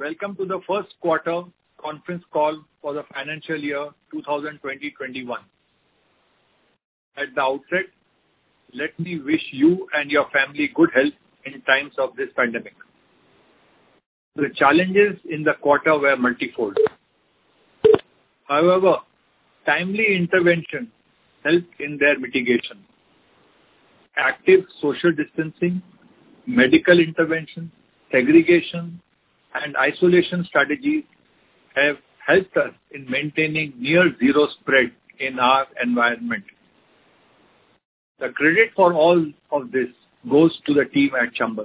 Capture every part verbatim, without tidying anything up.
welcome to the first quarter conference call for the financial year twenty twenty to twenty-one. At the outset, let me wish you and your family good health in times of this pandemic. The challenges in the quarter were multifold. However, timely intervention helped in their mitigation. Active social distancing, medical intervention, segregation, and isolation strategies have helped us in maintaining near zero spread in our environment. The credit for all of this goes to the team at Chambal.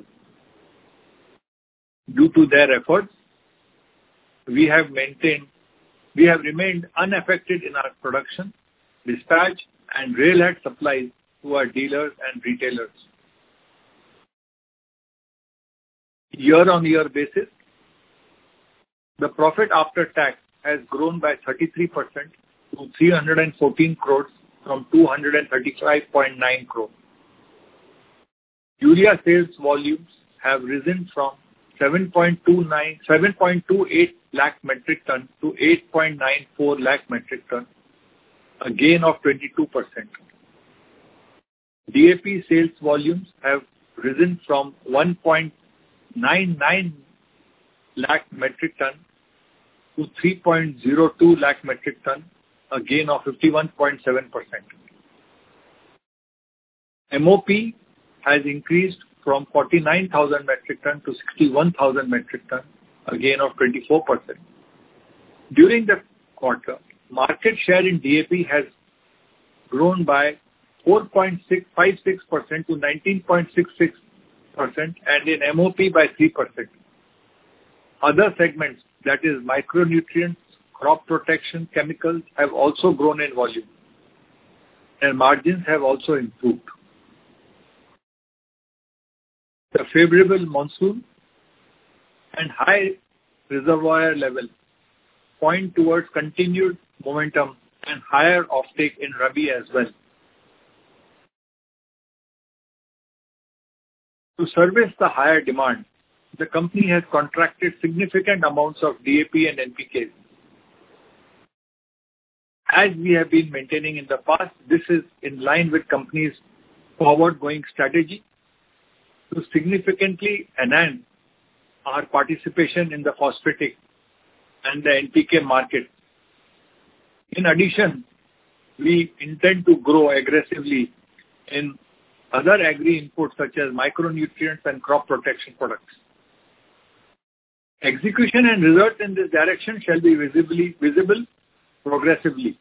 Due to their efforts, we have maintained, we have remained unaffected in our production, dispatch, and railhead supplies to our dealers and retailers. Year-on-year basis, the profit after tax has grown by thirty-three percent to three hundred fourteen crores from two hundred thirty-five point nine crores. Urea sales volumes have risen from seven point two eight lakh metric ton to eight point nine four lakh metric ton, a gain of twenty-two percent. D A P sales volumes have risen from one point nine nine lakh metric ton to three point zero two lakh metric ton, a gain of fifty-one point seven percent. M O P has increased from forty-nine thousand metric ton to sixty-one thousand metric ton, a gain of twenty-four percent. During the quarter, market share in D A P has grown by four point five six percent to nineteen point six six percent and in M O P by three percent. Other segments, that is micronutrients, crop protection, chemicals, have also grown in volume, and margins have also improved. The favorable monsoon and high reservoir level point towards continued momentum and higher offtake in Rabi as well. To service the higher demand, the company has contracted significant amounts of D A P and N P Ks. As we have been maintaining in the past, this is in line with company's forward-going strategy to significantly enhance our participation in the phosphatic and the N P K market. In addition, we intend to grow aggressively in other agri inputs such as micronutrients and crop protection products. Execution and results in this direction shall be visibly visible progressively.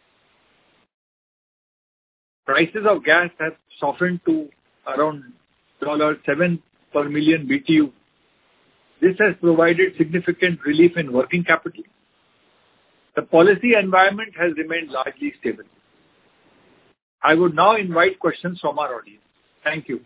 Prices of gas have softened to around seven per million B T U. This has provided significant relief in working capital. The policy environment has remained largely stable. I would now invite questions from our audience. Thank you.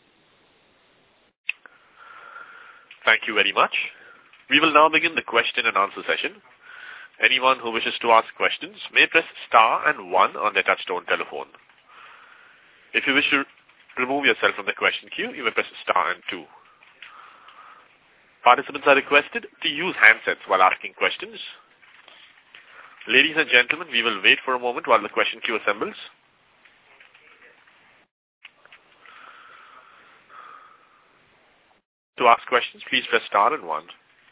Thank you very much. We will now begin the question and answer session. Anyone who wishes to ask questions may press star and one on their touchtone telephone. If you wish to remove yourself from the question queue, you may press star and two. Participants are requested to use handsets while asking questions. Ladies and gentlemen, we will wait for a moment while the question queue assembles. To ask questions, please press star and one.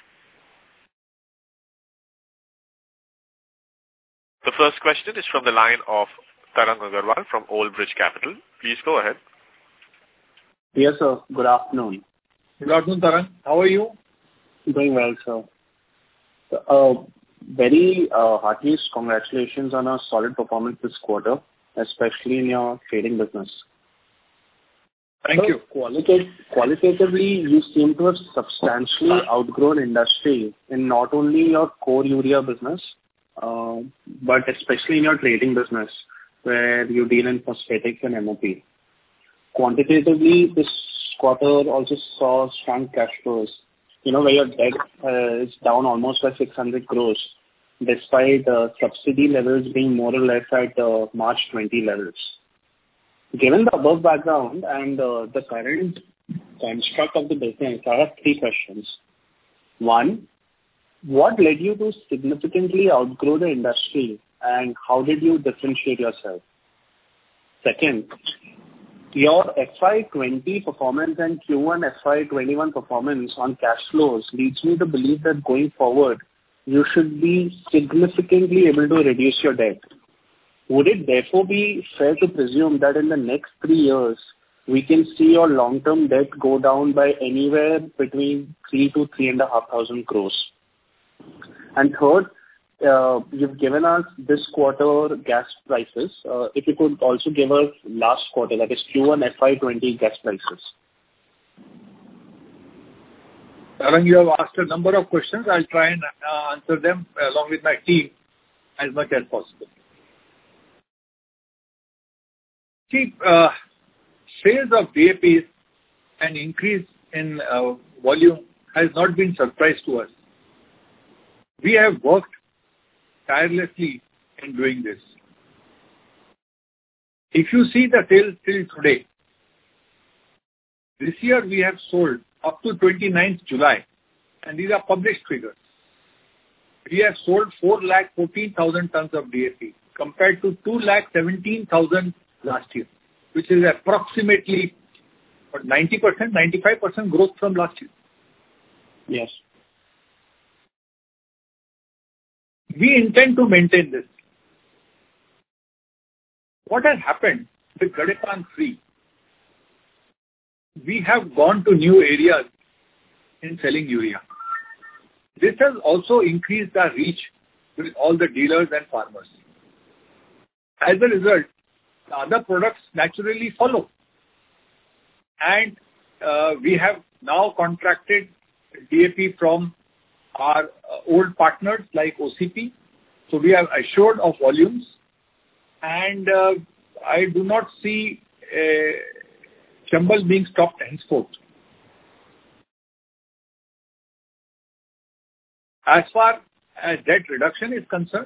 The first question is from the line of Tarang Agarwal from Old Bridge Capital. Please go ahead. Yes, sir. Good afternoon. Good afternoon, Tarang. How are you? Doing well, sir. Uh, very uh, heartiest congratulations on a solid performance this quarter, especially in your trading business. Thank so, you. Qualitative, qualitatively, you seem to have substantially outgrown industry in not only your core urea business, uh, but especially in your trading business, where you deal in phosphatics and M O P. Quantitatively, this quarter also saw strong cash flows, you know, where your debt uh, is down almost by six hundred crores, despite uh, subsidy levels being more or less at uh, March twenty levels. Given the above background and uh, the current construct of the business, I have three questions. One, what led you to significantly outgrow the industry, and how did you differentiate yourself? Second, your F Y twenty performance and Q one F Y twenty-one performance on cash flows leads me to believe that going forward, you should be significantly able to reduce your debt. Would it therefore be fair to presume that in the next three years, we can see your long-term debt go down by anywhere between three to three and a half thousand crores? And third, uh, you've given us this quarter gas prices. Uh, if you could also give us last quarter, that is Q one F Y twenty gas prices. Tarang, you have asked a number of questions. I'll try and uh, answer them along with my team as much as possible. See, uh, sales of D A Ps and increase in uh, volume has not been surprise to us. We have worked tirelessly in doing this. If you see the sales till today, this year we have sold up to twenty-ninth July, and these are published figures. We have sold four lakh fourteen thousand tons of D A P compared to two lakh seventeen thousand last year, which is approximately ninety percent, ninety-five percent growth from last year. Yes. We intend to maintain this. What has happened with Gadepan three? We have gone to new areas in selling urea. This has also increased our reach with all the dealers and farmers. As a result, the other products naturally follow. And uh, we have now contracted D A P from our uh, old partners like O C P. So we are assured of volumes. And uh, I do not see a Chambal being stopped henceforth. As far as debt reduction is concerned,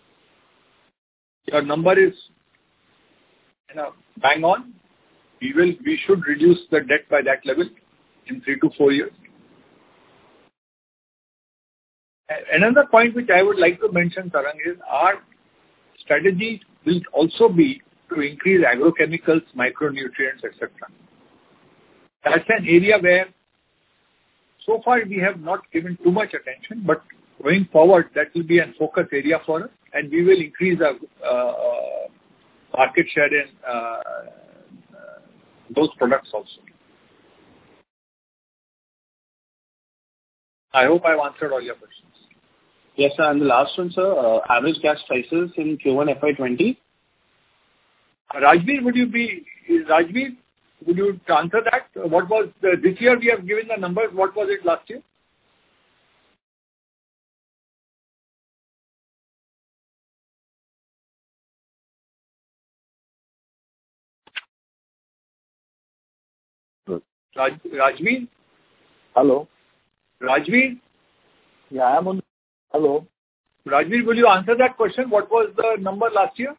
your number is you know, bang on. We will, we should reduce the debt by that level in three to four years. Another point which I would like to mention, Tarang, is our strategy will also be to increase agrochemicals, micronutrients, et cetera. That's an area where so far we have not given too much attention, but going forward, that will be a focus area for us, and we will increase our uh, market share in uh, uh, those products also. I hope I've answered all your questions. Yes, sir. And the last one, sir, uh, average gas prices in Q one F Y twenty? Rajveer, would you be, Rajveer, would you answer that? What was, the, this year we have given the numbers, what was it last year? Raj, Rajveer? Hello. Rajveer? Yeah, I am on. Hello. Rajveer, will you answer that question? What was the number last year?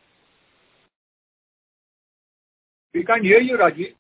We can't hear you, Rajveer.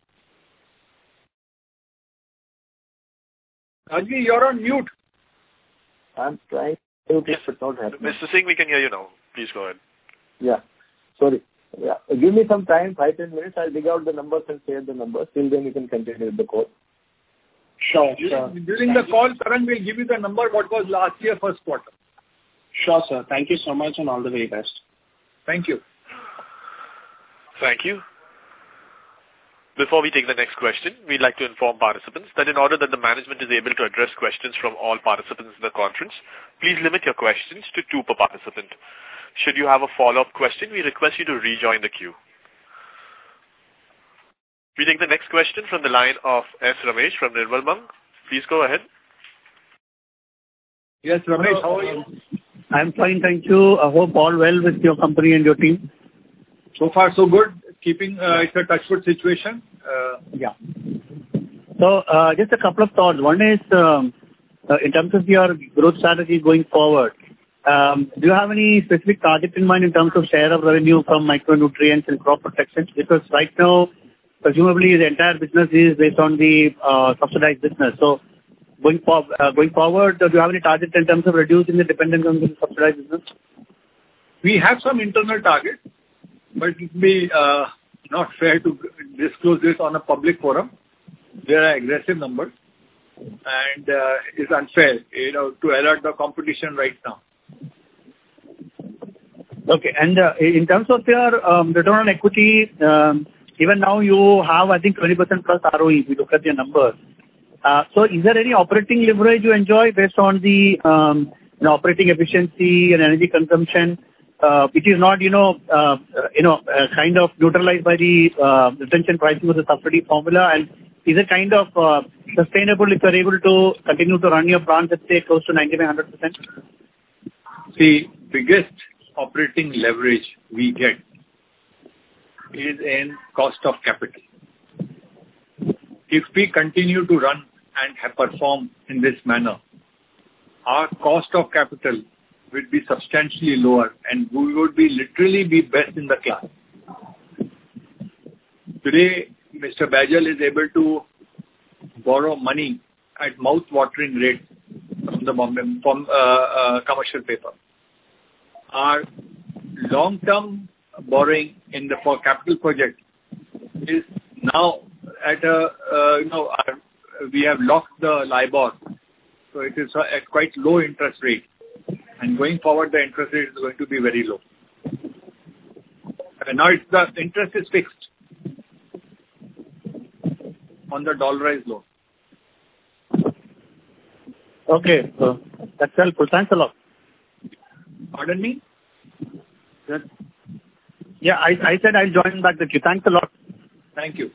Rajveer, you're on mute. I'm trying to, yes, but not happening. Mister Singh, we can hear you now. Please go ahead. Yeah. Sorry. Yeah. Give me some time, five, ten minutes. I'll dig out the numbers and share the numbers. Till then, you can continue with the call. Sure, During, sure. during the call, Tarang will give you the number what was last year first quarter. Sure, sir. Thank you so much and all the very best. Thank you. Thank you. Before we take the next question, we'd like to inform participants that in order that the management is able to address questions from all participants in the conference, please limit your questions to two per participant. Should you have a follow-up question, we request you to rejoin the queue. We take the next question from the line of S. Ramesh from Nirmal Bang. Please go ahead. Yes, Ramesh, how are you? I'm fine, thank you. I hope all well with your company and your team. So far, so good. Keeping uh, it's a touchwood situation. Uh, yeah. So, uh, just a couple of thoughts. One is, um, uh, in terms of your growth strategy going forward, um, do you have any specific target in mind in terms of share of revenue from micronutrients and crop protection? Because right now, presumably the entire business is based on the uh, subsidized business. So, going, for, uh, going forward, do you have any targets in terms of reducing the dependence on the subsidized business? We have some internal targets, but it will be uh, not fair to disclose this on a public forum. There are aggressive numbers, and uh, it's unfair, you know, to alert the competition right now. Okay. And uh, in terms of your um, return on equity, um, even now you have, I think, twenty percent plus R O E, if you look at your numbers. Uh, so is there any operating leverage you enjoy based on the um, you know, operating efficiency and energy consumption, uh, which is not, you know, uh, you know, uh, kind of neutralized by the uh, retention pricing of the subsidy formula? And is it kind of uh, sustainable if you're able to continue to run your plants at, say, close to ninety-five to one hundred percent? The biggest operating leverage we get is in cost of capital. If we continue to run and have performed in this manner, our cost of capital will be substantially lower and we would be literally be best in the class. Today, Mister Baijal is able to borrow money at mouth-watering rates from the Bombay, from uh, uh, commercial paper. Our long-term borrowing in the for capital project is now at a, uh, you know, our, we have locked the LIBOR, so it is at quite low interest rate. And going forward, the interest rate is going to be very low. And now it's the interest is fixed on the dollarized loan. Okay, so that's helpful. Thanks a lot. Pardon me? Yeah, I, I said I'll join back the queue. Thanks a lot. Thank you.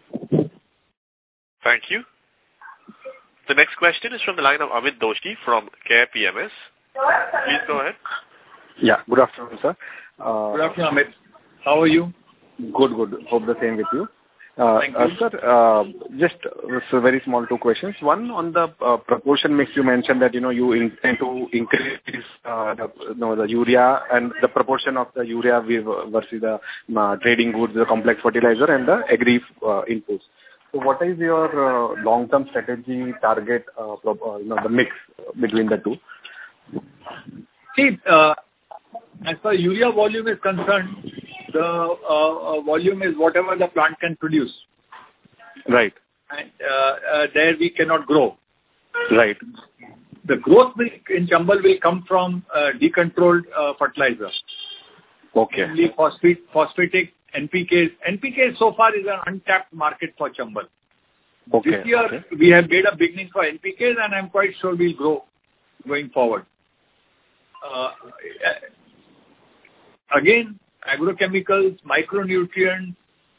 Thank you. The next question is from the line of Amit Doshi from Care P M S. Please go ahead. Yeah, good afternoon, sir. Uh, Good afternoon, Amit. How are you? Good, good. Hope the same with you. Uh, Thank uh, you. sir, uh, just uh, so very small two questions. One, on the uh, proportion mix, you mentioned that, you know, you intend to increase uh, the, you know, the urea and the proportion of the urea versus the uh, trading goods, the complex fertilizer and the agri uh, inputs. So what is your uh, long-term strategy target, uh, pro- uh, you know, the mix between the two? See, uh, as far as urea volume is concerned, the uh, uh, volume is whatever the plant can produce. Right. And uh, uh, there we cannot grow. Right. The growth will, in Chambal will come from uh, decontrolled uh, fertilizer. Okay. Mainly phosphate, phosphatic, N P Ks. N P K so far is an untapped market for Chambal. Okay. This year okay. we have made a beginning for N P Ks and I'm quite sure we'll grow going forward. Uh, again, agrochemicals, micronutrients,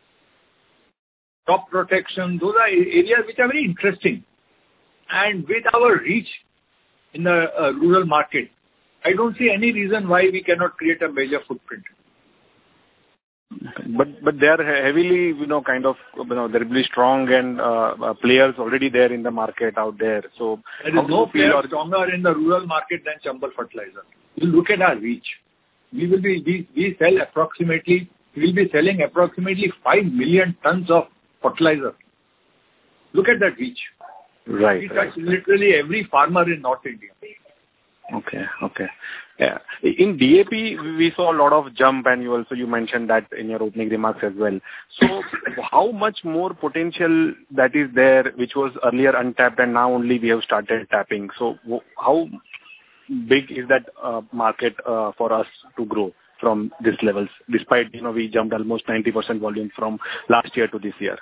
crop protection, those are areas which are very interesting. And with our reach in the uh, rural market, I don't see any reason why we cannot create a major footprint. But but they are heavily, you know, kind of, you know, they're really strong and uh, uh, players already there in the market out there. So there is no player or... stronger in the rural market than Chambal Fertilizer. You look at our reach. We will be we, we sell approximately we will be selling approximately five million tons of fertilizer. Look at that reach. Right. We touch right. literally every farmer in North India. Okay. Okay. Yeah. In D A P, we saw a lot of jump, and you also you mentioned that in your opening remarks as well. So, how much more potential that is there, which was earlier untapped, and now only we have started tapping? So, how big is that uh, market uh, for us to grow from these levels, despite, you know, we jumped almost ninety percent volume from last year to this year?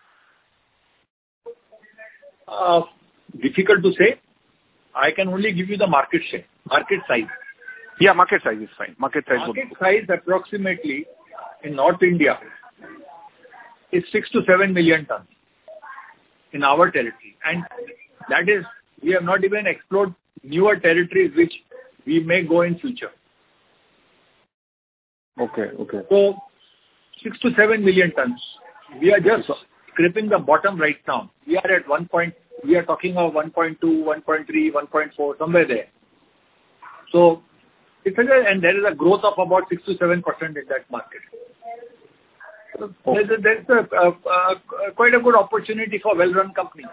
Uh, difficult to say. I can only give you the market share, market size. Yeah, market size is fine. Market size. Market would... size approximately in North India is six to seven million tons in our territory, and that is we have not even explored newer territories which we may go in future. Okay. Okay. So six to seven million tons. We are just scraping the bottom right now. We are at one point. We are talking of one point two, one point three, one point four, somewhere there. So, it's a, and there is a growth of about six to seven percent in that market. Okay. There's, a, there's a, a, a, quite a good opportunity for well-run companies.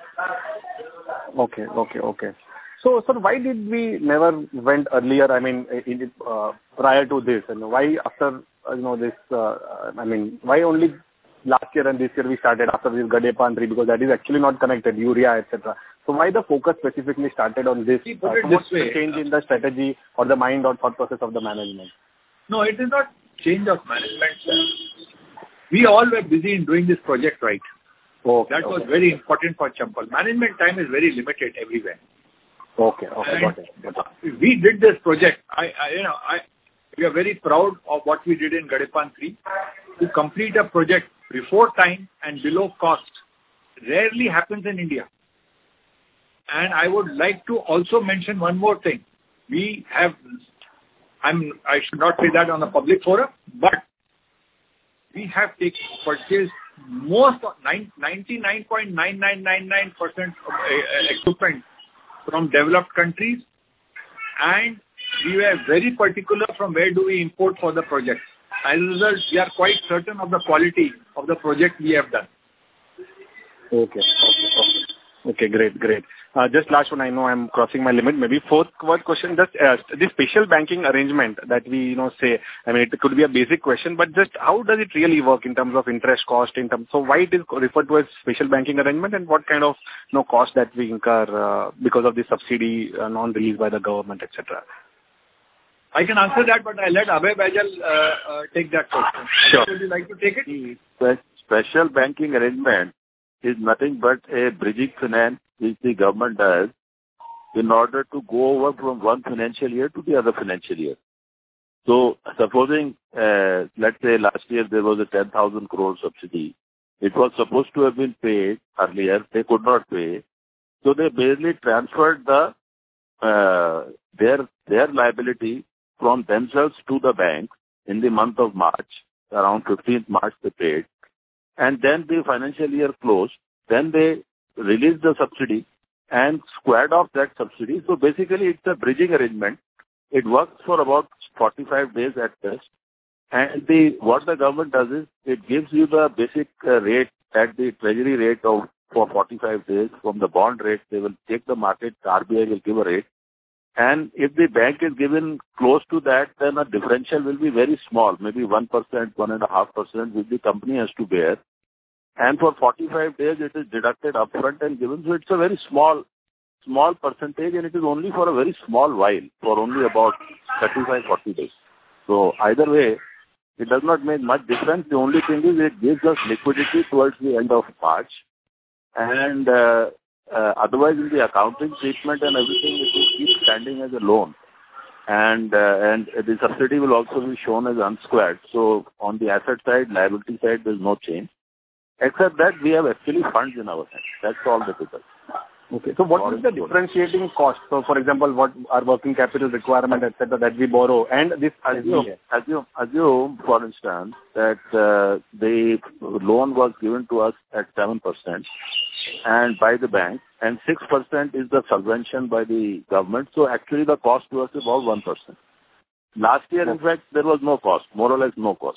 Okay, okay, okay. So, sir, why did we never went earlier? I mean, in, uh, prior to this, and why after uh, you know this? Uh, I mean, why only last year and this year we started after this Gadepan three, because that is actually not connected, urea, et cetera. So why the focus specifically started on this? See, put uh, it so this what's way, the change in the strategy or the mind or thought process of the management? No, it is not change of management, sir. We all were busy in doing this project right. Okay, that okay. was very important for Champal. Management time is very limited everywhere. Okay, okay, got it, got it. We did this project. I, I, you know, I, we are very proud of what we did in Gadepan three. To complete a project before time and below cost rarely happens in India. And I would like to also mention one more thing. We have, I'm, I should not say that on a public forum, but we have taken, purchased most of ninety-nine point nine nine nine nine percent of uh, equipment from developed countries, and we were very particular from where do we import for the project. As a result, we are quite certain of the quality of the project we have done. Okay, okay, okay. Okay, great, great. Uh, just last one, I know I'm crossing my limit. Maybe fourth one question, just uh, this special banking arrangement that we, you know, say, I mean, it could be a basic question, but just how does it really work in terms of interest cost, in terms, so why it is referred to as special banking arrangement, and what kind of, you know, cost that we incur uh, because of the subsidy uh, non-released by the government, et cetera? I can answer that, but I'll let Abhay Baijal uh, uh, take that question. Sure. Would you like to take it? The special banking arrangement is nothing but a bridging finance which the government does in order to go over from one financial year to the other financial year. So, supposing, uh, let's say last year there was a ten thousand crore subsidy. It was supposed to have been paid earlier. They could not pay. So, they barely transferred the uh, their their liability from themselves to the bank in the month of March. Around fifteenth March they paid. And then the financial year closed. Then they released the subsidy and squared off that subsidy. So basically it's a bridging arrangement. It works for about forty-five days at best. And the what the government does is it gives you the basic uh, rate at the treasury rate of for forty-five days. From the bond rate, they will take the market, the R B I will give a rate. And if the bank is given close to that, then a differential will be very small, maybe one percent, one point five percent, which the company has to bear. And for forty-five days, it is deducted upfront and given. So it's a very small, small percentage, and it is only for a very small while, for only about thirty-five, forty days. So either way, it does not make much difference. The only thing is it gives us liquidity towards the end of March. And uh, uh, otherwise, in the accounting treatment and everything, it will keep standing as a loan. And uh, and the subsidy will also be shown as unsquared. So on the asset side, liability side, there is no change. Except that we have actually funds in our hands. That's all that it is. Okay. So what is the differentiating cost? So for example, what our working capital requirement, et cetera, that we borrow, and this assume, assume, assume for instance, that uh, the loan was given to us at seven percent and by the bank, and six percent is the subvention by the government. So actually the cost to us is about one percent. Last year, in fact, there was no cost, more or less no cost.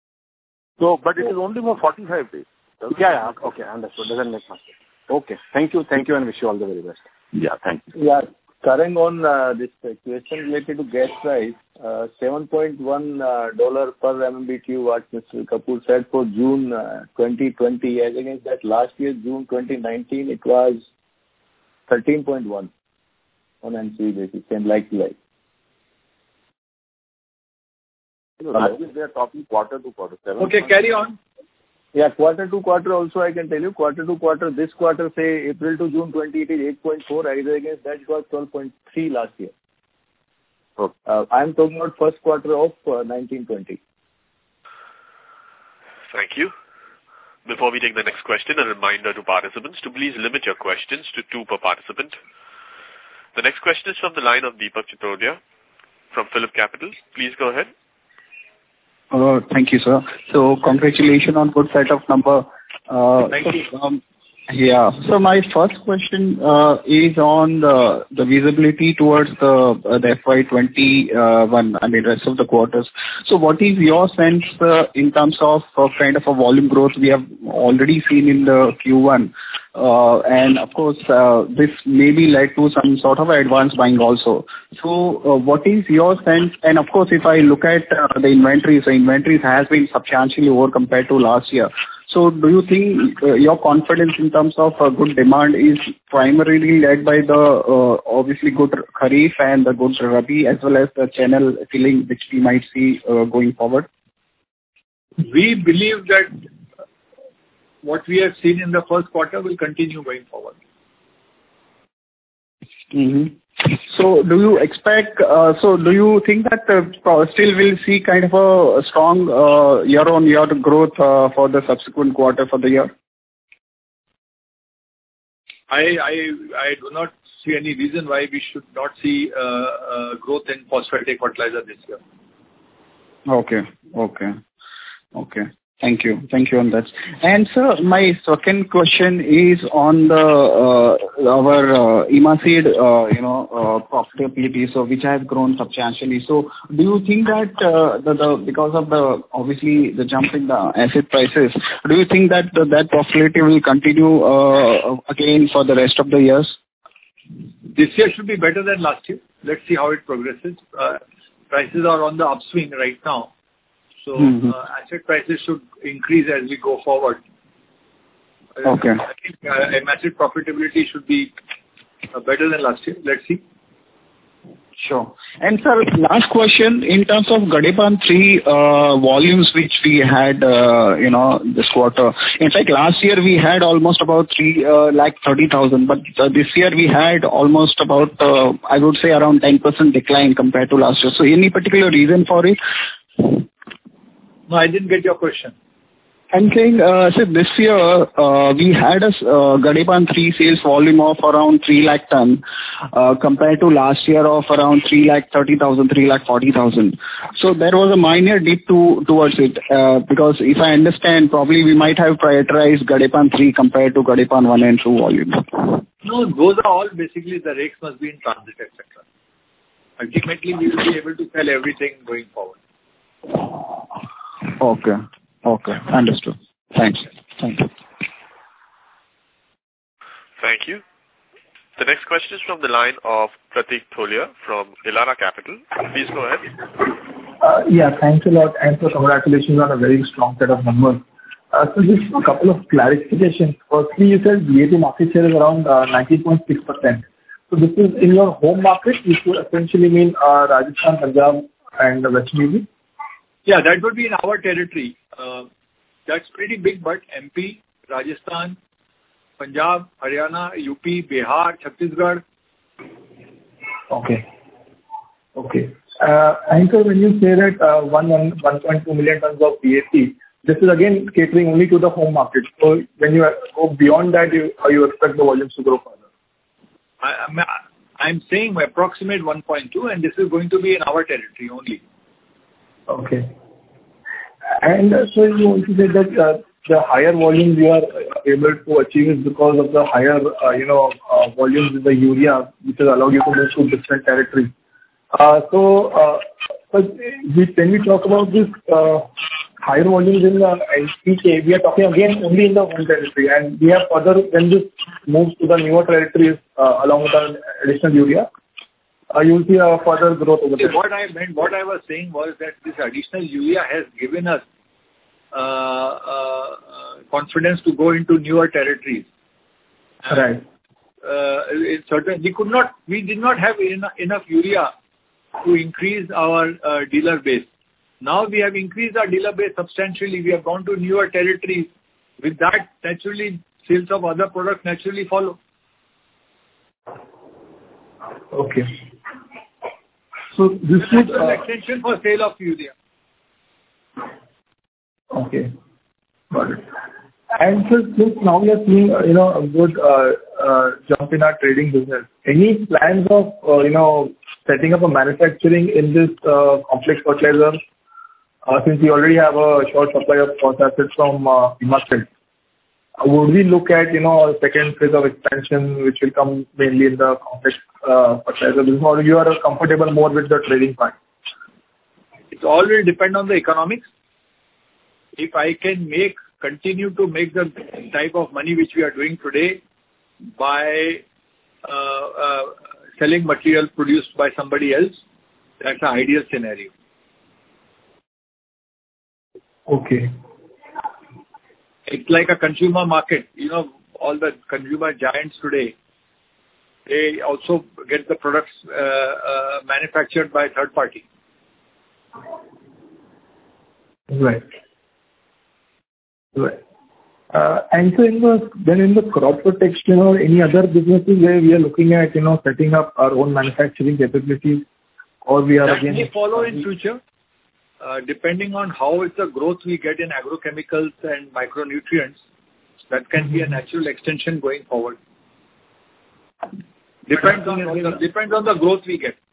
So, but it is only for forty-five days. Yeah, yeah, okay, understood. Doesn't make much sense. Okay, thank you, thank you, and wish you all the very best. Yeah, thank you. Yeah, Tarang, on uh, this question related to gas price, uh, seven point one dollars uh, per M M B T U, what Mister Kapoor said for June uh, twenty twenty, as against that last year, June twenty nineteen, it was thirteen point one on N C V basis, and like to like. Last year they are talking quarter to quarter. Okay, carry on. Yeah, quarter to quarter also I can tell you, quarter to quarter, this quarter, say April to June twenty, it is eight point four, either against that it was twelve point three last year. Okay. Uh, I am talking about first quarter of uh, nineteen twenty. Thank you. Before we take the next question, a reminder to participants to please limit your questions to two per participant. The next question is from the line of Deepak Chitrodia from Phillip Capital. Please go ahead. Uh, thank you, sir. So congratulations on good set of number. Uh, Thank so, you. Um, Yeah. So my first question uh, is on the the visibility towards the uh, the F Y twenty-one, I mean, rest of the quarters. So what is your sense uh, in terms of uh, kind of a volume growth we have already seen in the Q one? Uh, and of course, uh, this maybe led to some sort of advance buying also. So uh, what is your sense? And of course, if I look at uh, the inventories, the inventories has been substantially over compared to last year. So do you think uh, your confidence in terms of uh, good demand is primarily led by the uh, obviously good Kharif and the good Rabi as well as the channel filling which we might see uh, going forward? We believe that what we have seen in the first quarter will continue going forward. Mm-hmm. So do you expect, uh, so do you think that uh, still we'll see kind of a strong uh, year-on-year growth uh, for the subsequent quarter for the year? I, I, I do not see any reason why we should not see uh, uh, growth in phosphatic fertilizer this year. Okay, okay, okay. Thank you. Thank you on that. And sir, my second question is on the uh, our uh, IMACID, uh, you know, uh, profitability, so which has grown substantially. So do you think that uh, the, the because of the obviously the jump in the asset prices, do you think that the, that profitability will continue uh, again for the rest of the years? This year should be better than last year. Let's see how it progresses. Uh, prices are on the upswing right now. So mm-hmm. uh, asset prices should increase as we go forward. Okay. Uh, I think uh, asset profitability should be uh, better than last year. Let's see. Sure. And sir, last question in terms of Gadepan three uh, volumes which we had, uh, you know, this quarter. In fact, last year we had almost about three uh, lakh thirty thousand, but uh, this year we had almost about, uh, I would say, around ten percent decline compared to last year. So, any particular reason for it? No, I didn't get your question. I'm saying, uh, so this year, uh, we had a uh, Gadepan three sales volume of around three lakh ton, uh, compared to last year of around three lakh thirty thousand, three lakh forty thousand. So there was a minor dip to, towards it, uh, because if I understand, probably we might have prioritized Gadepan three compared to Gadepan one and two volumes. No, those are all basically the rakes must be in transit, et cetera. Ultimately, we will be able to sell everything going forward. Okay. Okay. Understood. Thanks. Thank you. Thank you. The next question is from the line of Pratik Tholia from Elara Capital. Please go ahead. Uh, yeah, thanks a lot, and so congratulations on a very strong set of numbers. Uh, so just a couple of clarifications. Firstly, you said D A P market share is around uh, nineteen point six percent. So this is in your home market, which would essentially mean uh, Rajasthan, Punjab, and West U P? Yeah, that would be in our territory. Uh, that's pretty big, but M P, Rajasthan, Punjab, Haryana, U P, Bihar, Chhattisgarh. Okay. Okay. Uh, and so when you say that uh, one, one, one point two million tons of D A P, this is again catering only to the home market. So when you go beyond that, you, you expect the volumes to grow further? I, I'm, I'm saying approximate one point two, and this is going to be in our territory only. Okay. And uh, so you also said that uh, the higher volumes you are able to achieve is because of the higher, uh, you know, uh, volumes in the urea, which has allowed you to move to different territories. Uh, so, uh, but when we talk about this uh, higher volumes in the N P K, we are talking again only in the home territory, and we have further, when this moves to the newer territories uh, along with the additional urea, Uh, you will see a further growth over there. What I meant, what I was saying was that this additional urea has given us uh, uh, confidence to go into newer territories. And, right. Uh, in certain, we could not, we did not have enough, enough urea to increase our uh, dealer base. Now we have increased our dealer base substantially. We have gone to newer territories. With that, naturally, sales of other products naturally follow. Okay. So this is an extension for sale of urea. Okay, got it. And so since now we are seeing, uh, you know, a good uh, uh, jump in our trading business, any plans of, uh, you know, setting up a manufacturing in this uh, complex fertilizer? Uh, since we already have a short supply of phosphates from uh, IMACID, would we look at, you know, a second phase of expansion, which will come mainly in the complex uh, fertilizer business, or you are comfortable more with the trading part? It all will depend on the economics. If I can make, continue to make the type of money which we are doing today by uh, uh, selling material produced by somebody else, that's an ideal scenario. Okay. It's like a consumer market. You know, all the consumer giants today, they also get the products uh, uh, manufactured by third party. Right. Right. Uh, and so in the, then in the crop protection or any other businesses where we are looking at, you know, setting up our own manufacturing capabilities, or we are that again... may follow in future. Uh, depending on how is the growth we get in agrochemicals and micronutrients, that can be a natural extension going forward. Depends on, on the, depends on the growth we get.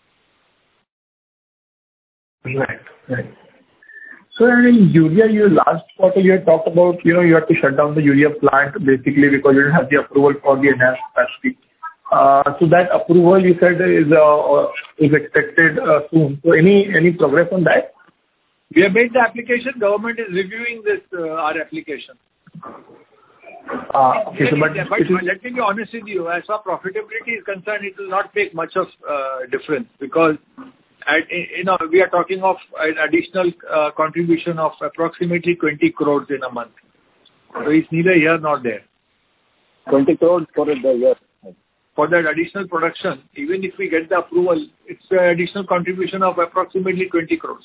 Right, right. So in urea, you last quarter you had talked about, you know, you had to shut down the urea plant basically because you didn't have the approval for the enhanced capacity. Uh, so that approval you said is uh, is expected uh, soon. So any any progress on that? We have made the application. Government is reviewing this, uh, our application. Uh, okay, so but, but let me be honest with you. As far as profitability is concerned, it will not make much of uh, difference because, at, you know, we are talking of an additional uh, contribution of approximately twenty crores in a month. So it's neither here nor there. twenty crores for the year. For that additional production, even if we get the approval, it's an additional contribution of approximately twenty crores.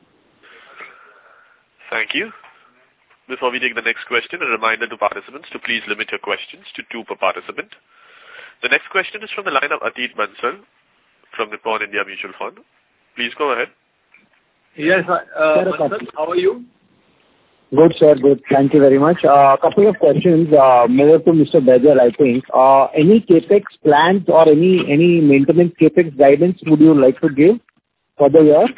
Thank you. Before we take the next question, a reminder to participants to please limit your questions to two per participant. The next question is from the line of Atit Bansal from Nippon India Mutual Fund. Please go ahead. Yes, uh, Bansal, how are you? Good, sir. Good. Thank you very much. A uh, couple of questions, uh, more to Mister Baijal, I think. Uh, any capex plans or any any maintenance capex guidance would you like to give for the year?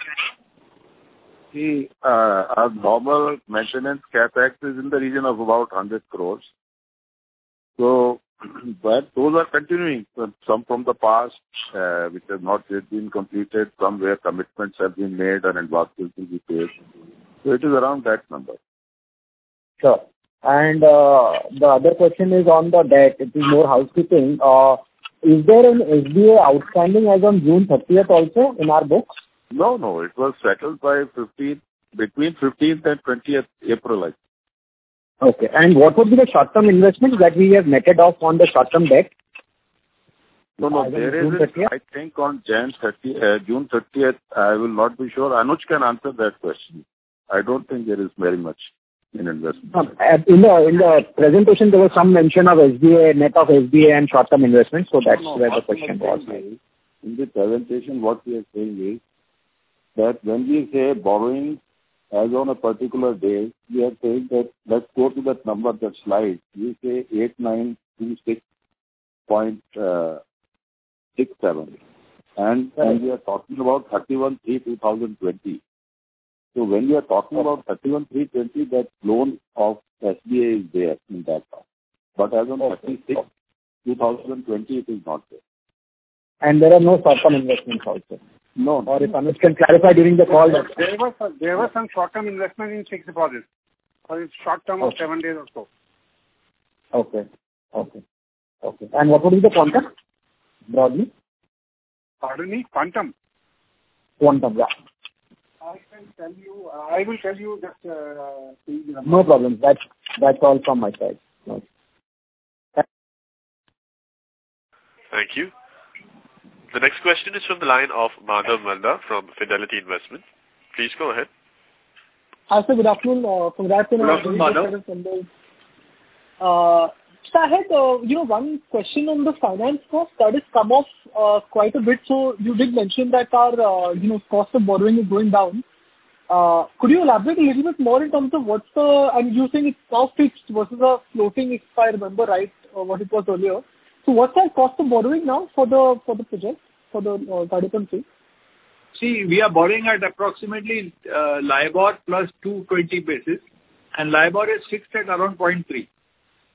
See, uh, our normal maintenance capex is in the region of about one hundred crores. So, but those are continuing. Some from the past, uh, which have not yet been completed, some where commitments have been made and advances will be paid. So it is around that number. Sure. And uh, the other question is on the debt. It is more housekeeping. Uh, is there an S B A outstanding as on June thirtieth also in our books? No, no. It was settled by fifteenth, between fifteenth and twentieth April. I think. Okay. And what would be the short-term investments that we have netted off on the short-term debt? No, no. Uh, there June is, thirtieth? I think on Jan thirtieth, uh, June thirtieth, I will not be sure. Anuj can answer that question. I don't think there is very much in investment. Um, in the in the presentation, there was some mention of S B A, net of S B A and short-term investments. So that's no, no, where the question was. Is, in the presentation, what we are saying is that when we say borrowing as on a particular day, we are saying that let's go to that number, that slide. We say eight nine two six point six seven. And, right. and we are talking about thirty-one three two thousand twenty. So when we are talking about thirty-one three twenty, that loan of S B A is there in that account. But as on thirty-six two thousand twenty, it is not there. And there are no short-term investments also? No. Or if Anuj can clarify during the call. That there was there was some short-term investment in fixed deposits. Or it's short-term okay. of seven days or so. Okay. Okay. Okay. And what would be the quantum, broadly? Pardon me? Quantum? Quantum, yeah. I can tell you, uh, I will tell you that. Uh, no problem. That's, that's all from my side. No. Thank you. The next question is from the line of Madhav Malda from Fidelity Investment. Please go ahead. Hi, sir. Good afternoon. Uh, congrats on our numbers. Uh, so I had, uh, you know, one question on the finance cost that has come off uh, quite a bit. So you did mention that our, uh, you know, cost of borrowing is going down. Uh, could you elaborate a little bit more in terms of what's the, I'm using it's now fixed versus a floating, if I remember right, uh, what it was earlier. So what's our cost of borrowing now for the for the project, for the uh, Gadepan three? See, we are borrowing at approximately uh, LIBOR plus two hundred twenty basis, and LIBOR is fixed at around zero point three.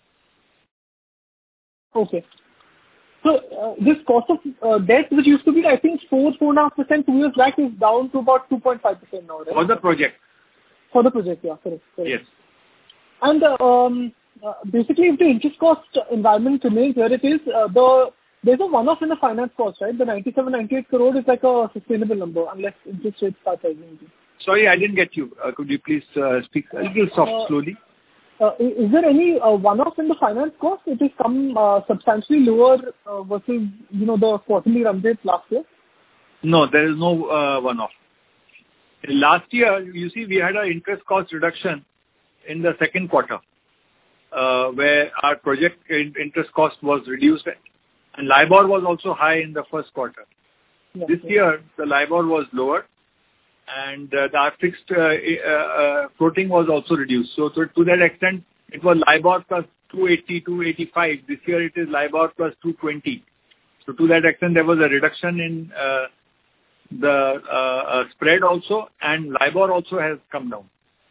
Okay. So uh, this cost of uh, debt, which used to be, I think, four, four and a half percent two years back, is down to about two point five percent now, right? For the project. For the project, yeah, correct. correct. Yes. And uh, um, uh, basically, if the interest cost environment remains where it is, uh, the there's a one-off in the finance cost, right? The ninety-seven, ninety-eight crore is like a sustainable number unless interest rates start rising. Sorry, I didn't get you. Uh, could you please uh, speak a little soft, uh, slowly? Uh, is there any uh, one-off in the finance cost? It has come uh, substantially lower uh, versus, you know, the quarterly run rate last year? No, there is no uh, one-off. Last year, you see, we had an interest cost reduction in the second quarter, uh, where our project interest cost was reduced, and LIBOR was also high in the first quarter. Yeah, this yeah. year, the LIBOR was lower, and uh, the fixed uh, uh, floating was also reduced. So, so to that extent, it was LIBOR plus two eighty, two eighty-five. This year it is LIBOR plus two twenty. So to that extent, there was a reduction in uh, the uh, uh, spread also, and LIBOR also has come down.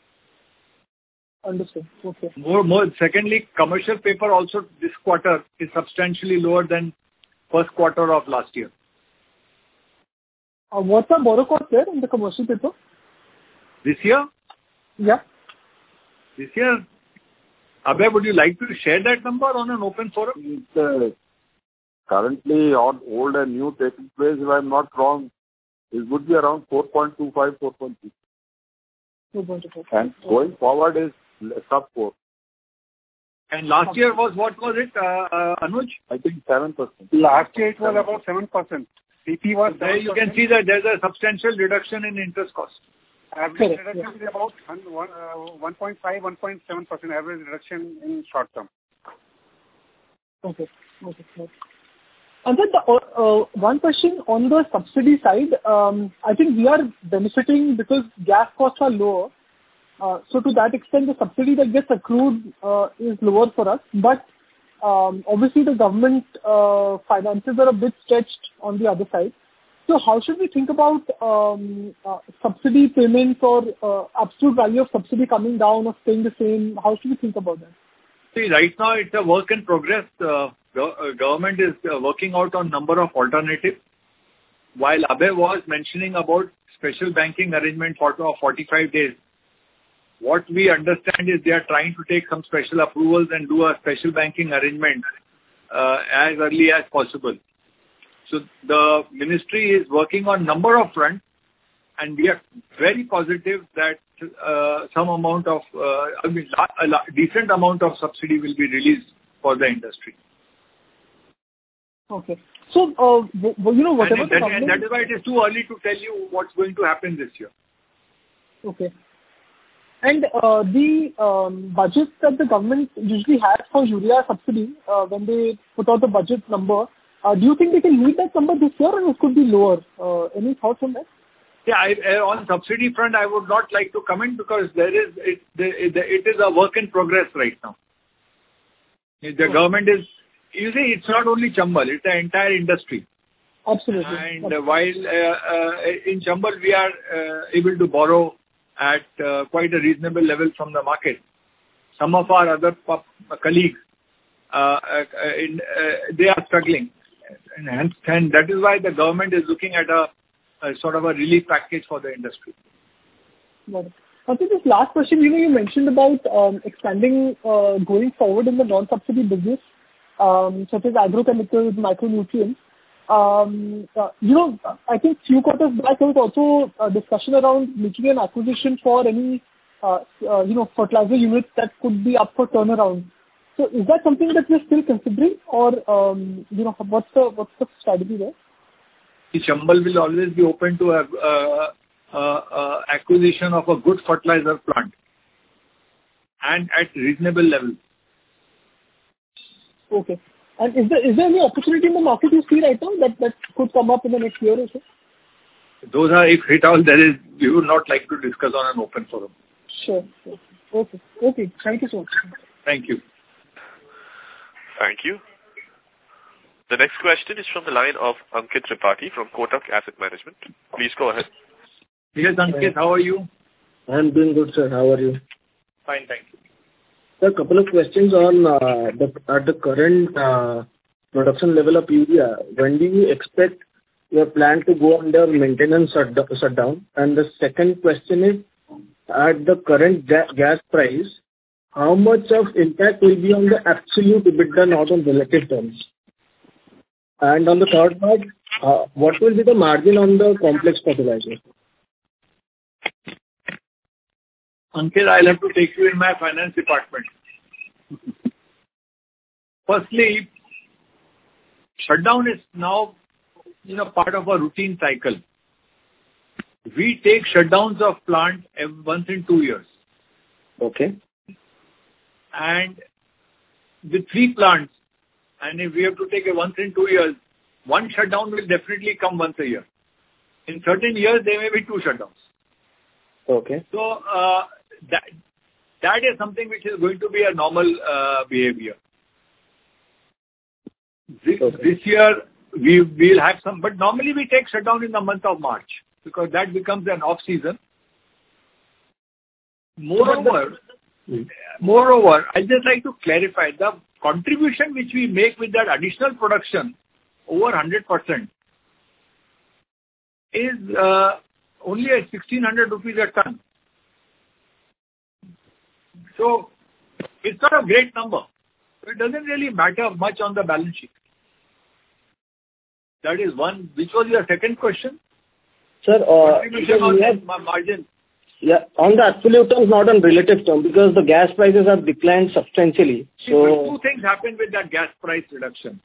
Understood. Okay. More, more. Secondly, commercial paper also this quarter is substantially lower than first quarter of last year. Uh, what's the borrow cost there in the commercial paper? This year? Yeah. This year, Abhay, would you like to share that number on an open forum? It's, uh, currently on old and new taking place, if I'm not wrong, it would be around four point two five, four point three. two point two five. And going forward is sub four. And last year was, what was it, uh, uh, Anuj? I think seven percent. Last year it was about seven percent. C P was there you can see that there's a substantial reduction in interest cost. Average reduction is about one point five, one point seven percent average reduction in short term. Okay. Okay. And then the uh, uh, one question on the subsidy side, um, I think we are benefiting because gas costs are lower. Uh, so to that extent, the subsidy that gets accrued uh, is lower for us. But um, obviously, the government uh, finances are a bit stretched on the other side. So how should we think about um, uh, subsidy payments or uh, absolute value of subsidy coming down or staying the same? How should we think about that? See, right now it's a work in progress. Uh, the government is uh, working out on number of alternatives. While Abhay was mentioning about special banking arrangement for forty-five days, what we understand is they are trying to take some special approvals and do a special banking arrangement uh, as early as possible. So the ministry is working on number of fronts, and we are very positive that uh, some amount of, uh, I mean, a decent amount of subsidy will be released for the industry. Okay. So, uh, you know, whatever and, the that, government... and that is why it is too early to tell you what's going to happen this year. Okay. And uh, the um, budget that the government usually has for urea subsidy, uh, when they put out the budget number, uh, do you think they can meet that number this year, or it could be lower? Uh, any thoughts on that? Yeah, I, uh, on subsidy front, I would not like to comment because there is it, the, it, it is a work in progress right now. The okay. government is, you see, it's not only Chambal, it's the entire industry. Absolutely. And Absolutely. Uh, while uh, uh, in Chambal we are uh, able to borrow at uh, quite a reasonable level from the market, some of our other pop- colleagues, uh, uh, in, uh, they are struggling. And, hence, and that is why the government is looking at a, a sort of a relief package for the industry. Got it. I think this last question, you know, you mentioned about um, expanding uh, going forward in the non-subsidy business, um, such as agrochemicals, micronutrients. Um, uh, you know, I think few quarters back there was also a discussion around making an acquisition for any, uh, uh, you know, fertilizer units that could be up for turnaround. So is that something that we're still considering, or um, you know, what's the what's the strategy there? Chambal will always be open to a, uh, uh, uh, acquisition of a good fertilizer plant and at reasonable level. Okay. And is there is there any opportunity in the market you see right now that, that could come up in the next year or so? Those are, if hit all, there is, we would not like to discuss on an open forum. Sure. sure. Okay. Okay. Thank you so much. Thank you. Thank you. The next question is from the line of Ankit Tripathi from Kotak Asset Management. Please go ahead. Yes, Ankit, how are you? I'm doing good, sir. How are you? Fine, thank you. Sir, a couple of questions on uh, the at the current uh, production level of urea, when do you expect your plant to go under maintenance shutdown? And the second question is, at the current ga- gas price, how much of impact will be on the absolute EBITDA, not on relative terms? And on the third part, uh, what will be the margin on the complex fertilizer? Ankit, I'll have to take you in my finance department. Firstly, shutdown is now, you know, part of a routine cycle. We take shutdowns of plant once in two years. Okay. And with three plants, and if we have to take a once in two years, one shutdown will definitely come once a year. In certain years, there may be two shutdowns. Okay. So, uh, that, that is something which is going to be a normal uh, behavior. This, Okay. this year, we will have some, but normally we take shutdown in the month of March, because that becomes an off-season. Moreover, moreover, I'd just like to clarify, the contribution which we make with that additional production, over one hundred percent, is uh, only at sixteen hundred rupees a ton. So, it's not a great number. It doesn't really matter much on the balance sheet. That is one. Which was your second question? Sir, uh, Contribution on that ma- margin. yeah, on the absolute terms, not on relative terms, because the gas prices have declined substantially. See, So, two things happen with that gas price reduction.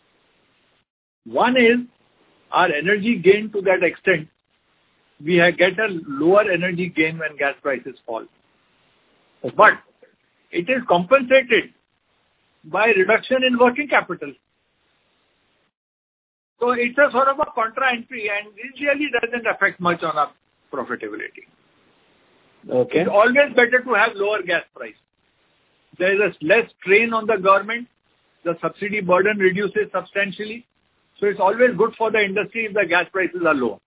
One is our energy gain to that extent. We have get a lower energy gain when gas prices fall. But it is compensated by reduction in working capital. So it's a sort of a contra entry, and it really doesn't affect much on our profitability. okay. It's always better to have lower gas price. There is a less strain on the government. The subsidy burden reduces substantially. So it's always good for the industry if the gas prices are low.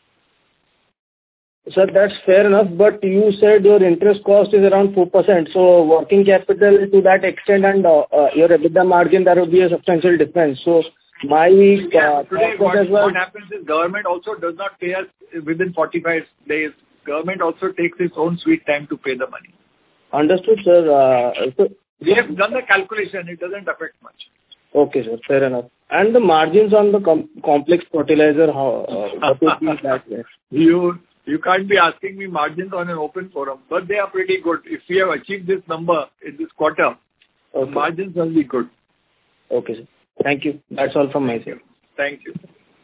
Sir, that's fair enough, but you said your interest cost is around four percent. So working capital to that extent and uh, uh, your EBITDA margin, there will be a substantial difference. So my Yeah, uh, today thought what, as well, what happens is government also does not pay us within forty-five days. Government also takes its own sweet time to pay the money. understood, sir. Uh, so, We have done the calculation. It doesn't affect much. okay, sir, fair enough. And the margins on the com- complex fertilizer, how uh, what would be that way? You you can't be asking me margins on an open forum, but they are pretty good. If we have achieved this number in this quarter, the Okay. margins will be good. Okay, sir. Thank you. That's all from my side. Thank you.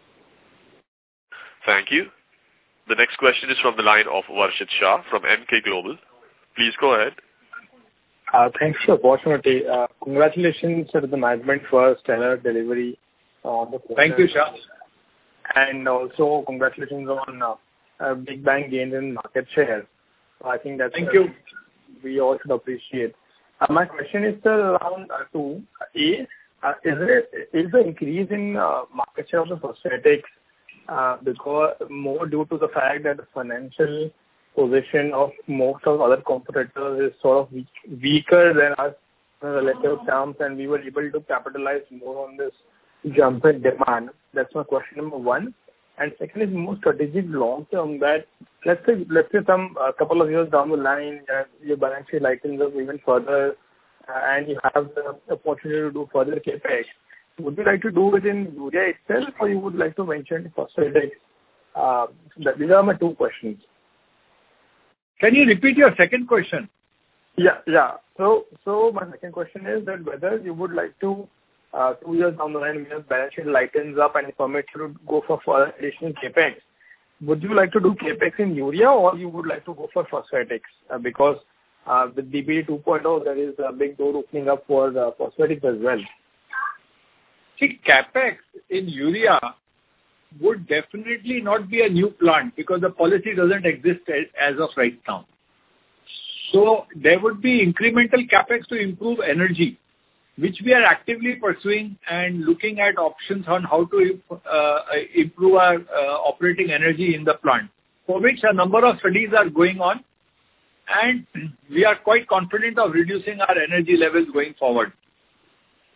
Thank you. The next question is from the line of Varshit Shah from M K Global. Please go ahead. Uh, Thanks for the opportunity. Uh, Congratulations to the management for stellar delivery on the quarter. Thank you, Shah. And also congratulations on uh, uh, big bang gains in market share. So I think that's Thank uh, you. we all should appreciate. Uh, My question is still around uh, two. A, uh, is it is the increase in uh, market share of the phosphatics uh, because more due to the fact that the financial position of most of other competitors is sort of weak, weaker than us in relative terms, and we were able to capitalize more on this jump in demand? That's my question number one. And second is more strategic long term, that let's say let's say some a couple of years down the line, uh, your balance sheet lightens up even further, uh, and you have the opportunity to do further capex. Would you like to do it in urea itself, or you would like to venture into phosphatics? Uh, so that, these are my two questions. Can you repeat your second question? Yeah, yeah. So, so my second question is that whether you would like to, uh, two years down the line, when your balance sheet lightens up and permits you to go for further additional capex, would you like to do capex in urea, or you would like to go for phosphatics? Uh, because uh, with D B T two point oh, there is a big door opening up for uh, phosphatics as well. See, capex in urea would definitely not be a new plant because the policy doesn't exist as of right now. So there would be incremental capex to improve energy, which we are actively pursuing and looking at options on how to uh, improve our uh, operating energy in the plant, for which a number of studies are going on, and we are quite confident of reducing our energy levels going forward.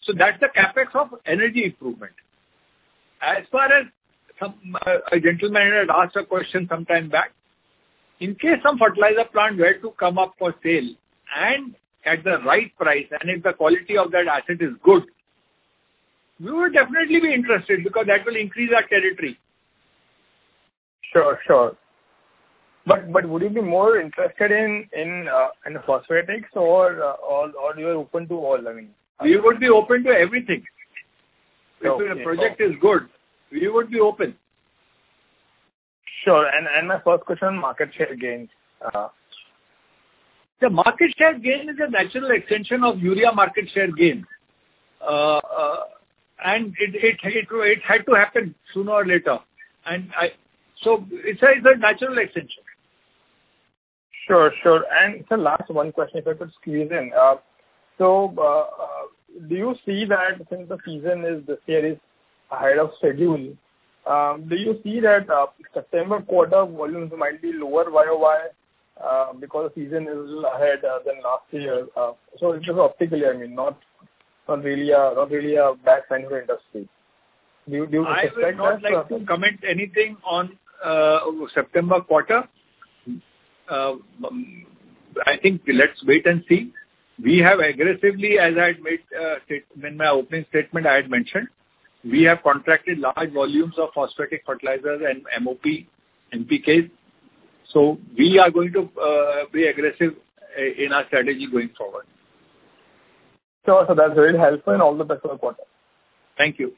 So that's the CapEx of energy improvement. As far as some, uh, a gentleman had asked a question some time back, in case some fertilizer plant were to come up for sale and at the right price, and if the quality of that asset is good, we would definitely be interested because that will increase our territory. Sure, sure. But but would you be more interested in in uh, in phosphatics or uh, or or you are open to all? I mean, we would be open to everything. Okay. If the project is good, we would be open. Sure. And and my first question on market share gains. Uh, the market share gain is a natural extension of urea market share gain, uh, uh, and it, it it it had to happen sooner or later. And I so it's a, it's a natural extension. Sure, sure. And so last one question, if I could squeeze in. Uh, so, uh, uh, do you see that since the season is this year is ahead of schedule, um, do you see that uh, September quarter volumes might be lower Y O Y uh, because the season is a little ahead uh, than last year? Uh, so it's just optically, I mean, not not really a not really a bad sign for industry. Do you, do you I would not like to comment anything on uh, September quarter. Uh, I think let's wait and see. We have aggressively, as I had made uh, in my opening statement, I had mentioned, we have contracted large volumes of phosphatic fertilizers and M O P, N P Ks. So we are going to uh, be aggressive in our strategy going forward. Sure, so that's very helpful and all the best for the quarter. Thank you.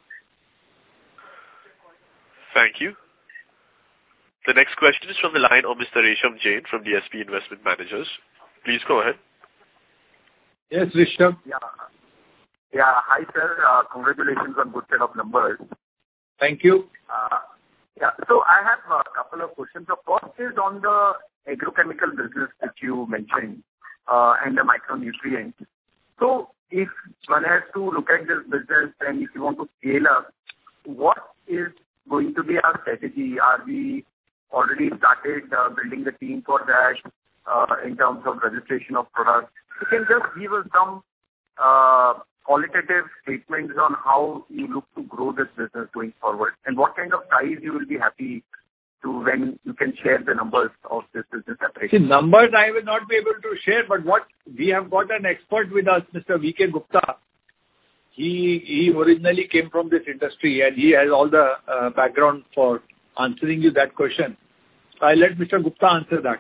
Thank you. The next question is from the line of Mister Resham Jain from D S P Investment Managers. Please go ahead. Yes, Resham. Yeah. Yeah. Hi, sir. Uh, congratulations on good set of numbers. Thank you. Uh, yeah. So I have a couple of questions. The first is on the agrochemical business that you mentioned uh, and the micronutrients. So if one has to look at this business and if you want to scale up, what is going to be our strategy? Are we already started uh, building the team for that uh, in terms of registration of products? You can just give us some uh, qualitative statements on how you look to grow this business going forward and what kind of size you will be happy to when you can share the numbers of this business separately. See, numbers I will not be able to share, but what we have got an expert with us, Mister V K Gupta. He, he originally came from this industry and he has all the uh, background for answering you that question. I'll let Mister Gupta answer that.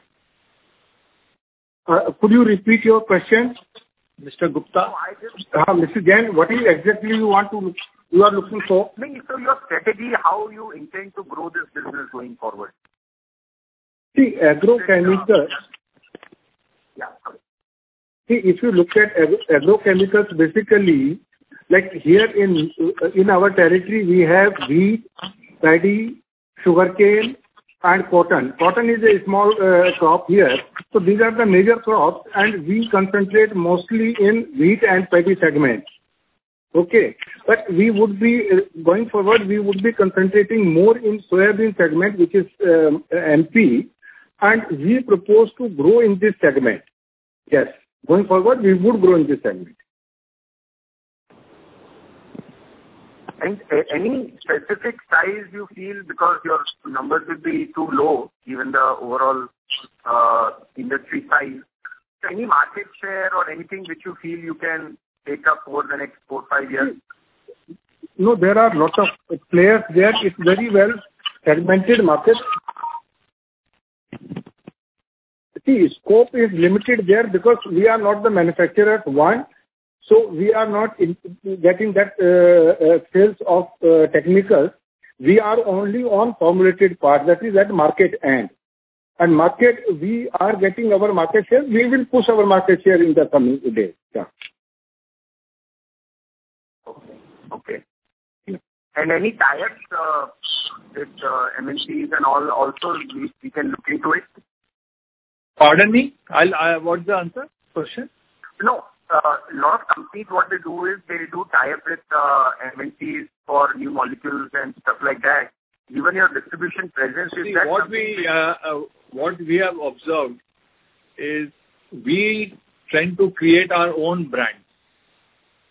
Uh, could you repeat your question? Mister Gupta. No, I just, uh, Mister Jain, what is exactly you want to look, you are looking for? I mean, so your strategy, how you intend to grow this business going forward? See, agrochemicals. Yeah. See, if you look at agro- agrochemicals, basically, like here in in our territory, we have wheat, paddy, sugarcane, and cotton. Cotton is a small uh, crop here. So these are the major crops, and we concentrate mostly in wheat and paddy segment. Okay. But we would be, uh, going forward, we would be concentrating more in soybean segment, which is um, M P, and we propose to grow in this segment. Yes. Going forward, we would grow in this segment. And uh, any specific size you feel, because your numbers will be too low given the overall uh, industry size, so any market share or anything which you feel you can take up over the next four, five years? No, there are lots of players there. It's very well segmented market. See, scope is limited there because we are not the manufacturer, one. So we are not in, getting that uh, uh, sales of uh, technicals. We are only on formulated part, that is at market end. And market, we are getting our market share. We will push our market share in the coming days. Yeah. Okay. Okay. Yeah. And any tie-ups uh, with uh, M N Cs and all, also we, we can look into it? Pardon me? I'll, I, what's the answer? Question? No. A uh, lot of companies, what they do is they do tie-up with uh, M N Cs for new molecules and stuff like that. Even your distribution presence is See, that what we uh, uh, what we have observed is we tend to create our own brand.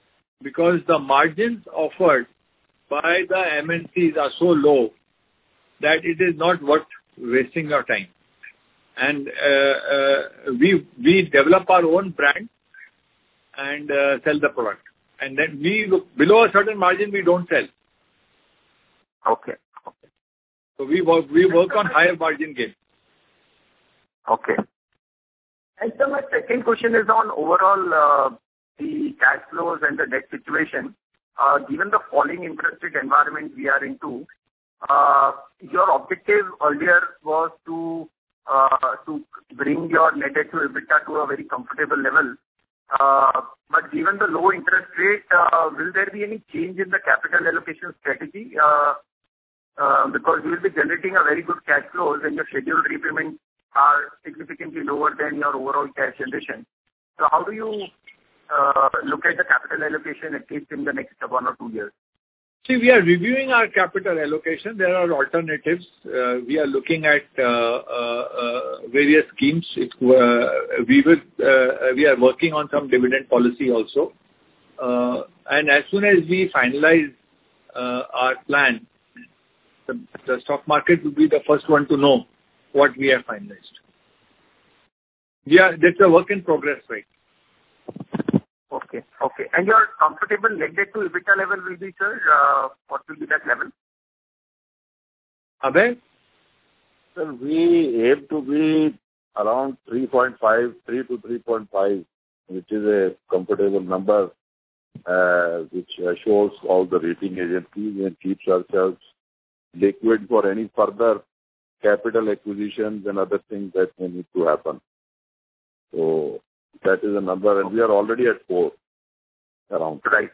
because the margins offered by the M N Cs are so low that it is not worth wasting your time. And uh, uh, we we develop our own brand and uh, sell the product. And then we, below a certain margin, we don't sell. Okay. Okay. So we work, we work on higher margin game. Okay. And so my second question is on overall uh, the cash flows and the debt situation. Uh, given the falling interest rate environment we are into, uh, your objective earlier was to uh, to bring your net debt to EBITDA to a very comfortable level. Uh, but given the low interest rate, uh, will there be any change in the capital allocation strategy? Uh, uh, because you will be generating a very good cash flows and your scheduled repayments are significantly lower than your overall cash generation. So how do you uh, look at the capital allocation at least in the next one or two years? See, we are reviewing our capital allocation. There are alternatives. Uh, we are looking at uh, uh, uh, various schemes. It, uh, we will. Uh, we are working on some dividend policy also. Uh, and as soon as we finalize uh, our plan, the, the stock market will be the first one to know what we have finalized. Yeah, that's a work in progress, right? Okay. Okay. And your comfortable net debt to EBITDA level will be, sir, uh, what will be that level? Abhay? Sir, we aim to be around three point five, three to three point five, which is a comfortable number, uh, which assures all the rating agencies and keeps ourselves liquid for any further capital acquisitions and other things that may need to happen. So that is a number, and we are already at four around. Right.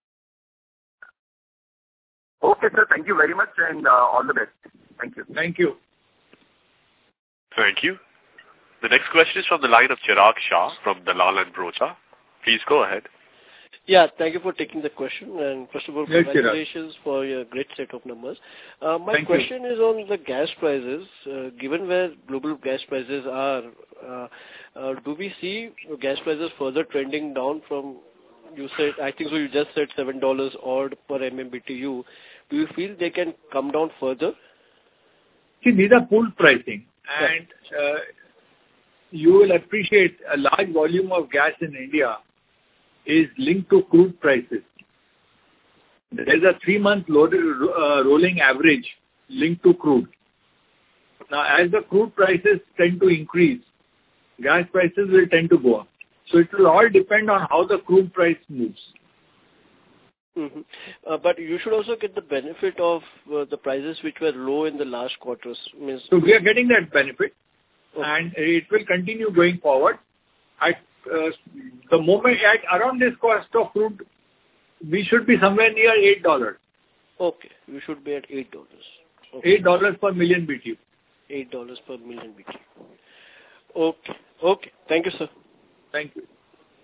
Okay, sir. Thank you very much, and uh, all the best. Thank you. Thank you. Thank you. The next question is from the line of Chirag Shah from Dalal and Broacha. Please go ahead. Yeah, thank you for taking the question. And first of all, yes, congratulations Chirag. for your great set of numbers. Uh, my thank question you. is on the gas prices. Uh, given where global gas prices are, uh, uh, do we see gas prices further trending down from, you said, I think so you just said seven dollars odd per M M B T U. Do you feel they can come down further? See, these are pooled pricing. And uh, you will appreciate a large volume of gas in India is linked to crude prices. There is a three-month loaded, uh, rolling average linked to crude. Now, as the crude prices tend to increase, gas prices will tend to go up. So it will all depend on how the crude price moves. Mm-hmm. Uh, but you should also get the benefit of uh, the prices which were low in the last quarters. Means so we are getting that benefit, okay. And it will continue going forward. At uh, the moment, at around this cost of crude, we should be somewhere near eight dollars. Okay, you should be at eight dollars. Okay. eight dollars per million B T U. eight dollars per million B T U. Okay, okay. Thank you, sir. Thank you.